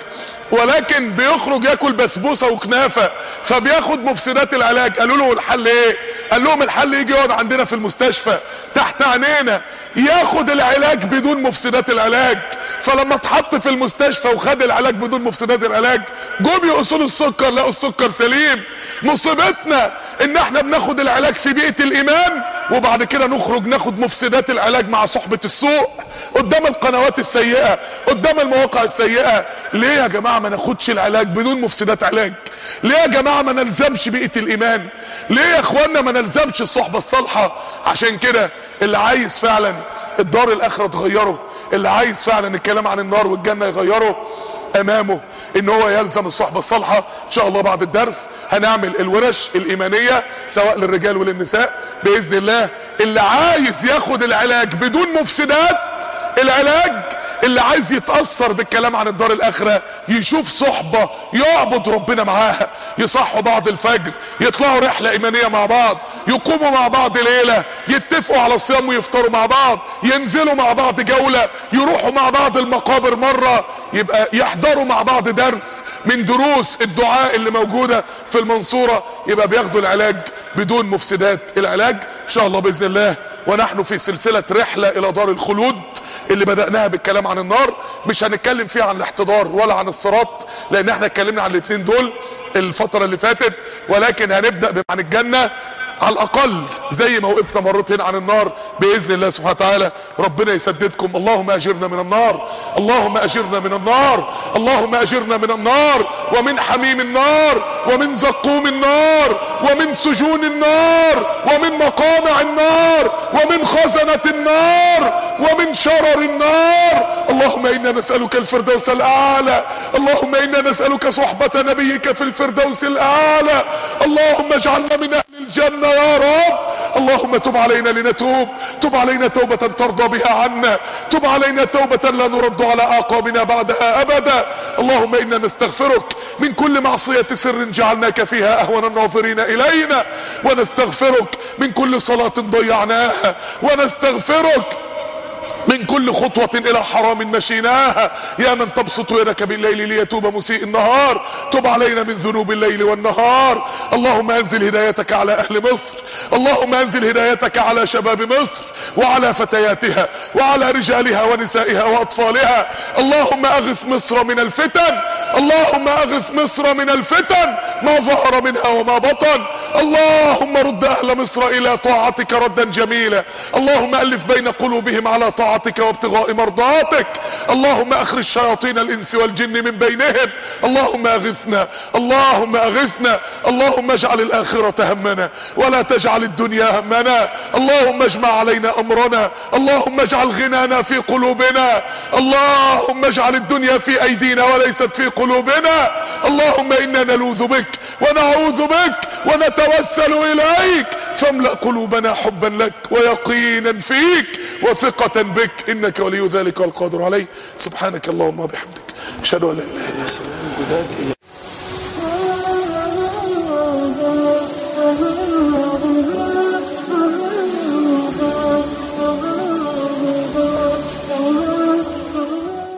ولكن بيخرج ياكل بسبوسه وكنافه فبياخد مفسدات العلاج. قالوا له الحل ايه؟ قال لهم الحل يجي يقعد عندنا في المستشفى تحت عينينا ياخد العلاج بدون مفسدات العلاج. فلما اتحط في المستشفى وخد العلاج بدون مفسدات العلاج جم يقصوا له السكر لقوا السكر سليم. مصيبتنا ان احنا بناخد العلاج في بيئه الايمان وبعد كده نخرج ناخد مفسدات العلاج مع صحبه السوء قدام القنوات السيئه قدام المواقع السيئه. ليه يا جماعه ما ناخدش العلاج بدون مفسدات علاج؟ ليه يا جماعه ما نلزمش بيئه الايمان؟ ليه يا اخوانا ما نلزمش الصحبه الصالحه؟ عشان كده اللي عايز فعلا الدار الاخره تغيره، اللي عايز فعلا الكلام عن النار والجنه يغيره امامه ان هو يلزم الصحبه الصالحه. ان شاء الله بعد الدرس هنعمل الورش الايمانيه سواء للرجال وللنساء باذن الله. اللي عايز ياخد العلاج بدون مفسدات العلاج، اللي عايز يتأثر بالكلام عن الدار الاخرة يشوف صحبة يعبد ربنا معاها، يصحوا بعض الفجر، يطلعوا رحلة ايمانية مع بعض، يقوموا مع بعض ليلة، يتفقوا على الصيام ويفطروا مع بعض، ينزلوا مع بعض جولة، يروحوا مع بعض المقابر مرة، يبقى يحضروا مع بعض درس من دروس الدعاء اللي موجودة في المنصورة، يبقى بياخدوا العلاج بدون مفسدات العلاج ان شاء الله باذن الله. ونحن في سلسلة رحلة الى دار الخلود اللي بدأناها بالكلام عن النار. مش هنتكلم فيها عن الاحتضار ولا عن الصراط لان احنا اتكلمنا عن الاثنين دول الفترة اللي فاتت، ولكن هنبدأ عن الجنة على الاقل زي ما وقفنا مرتين عن النار باذن الله سبحانه وتعالى. ربنا يسددكم. اللهم اجرنا من النار، اللهم اجرنا من النار، اللهم اجرنا من النار، ومن حميم النار، ومن زقوم النار، ومن سجون النار، ومن مقامع النار، ومن خزنة النار، ومن شرر النار. اللهم انا نسألك الفردوس الاعلى، اللهم انا نسألك صحبة نبيك في الفردوس الاعلى. اللهم اجعلنا من اهل الجنة يا رب. اللهم تب علينا لنتوب، تب علينا توبة ترضى بها عنا، تب علينا توبة لا نرد على اعقابنا بعدها ابدا. اللهم انا نستغفرك من كل معصية سر جعلناك فيها اهون الناظرين الينا، ونستغفرك من كل صلاة ضيعناها، ونستغفرك من كل خطوة الى حرام مشيناها. يا من تبسط يدك بالليل ليتوب مسيء النهار، تب علينا من ذنوب الليل والنهار. اللهم انزل هدايتك على اهل مصر، اللهم انزل هدايتك على شباب مصر وعلى فتياتها وعلى رجالها ونسائها واطفالها. اللهم اغث مصر من الفتن، اللهم اغث مصر من الفتن ما ظهر منها وما بطن. اللهم رد اهل مصر الى طاعتك ردا جميلا. اللهم الف بين قلوبهم على طاعتك وابتغاء مرضاتك. اللهم اخرج شياطين الانس والجن من بينهم. اللهم اغثنا، اللهم اغثنا. اللهم اجعل الاخرة همنا ولا تجعل الدنيا همنا. اللهم اجمع علينا امرنا، اللهم اجعل غنانا في قلوبنا، اللهم اجعل الدنيا في ايدينا وليست في قلوبنا. اللهم انا نلوذ بك ونعوذ بك ونتوسل اليك، فاملأ قلوبنا حبا لك ويقينا فيك وثقة بك، انك ولي ذلك والقادر عليه. سبحانك اللهم وبحمدك، اشهد ان لا اله الا انت.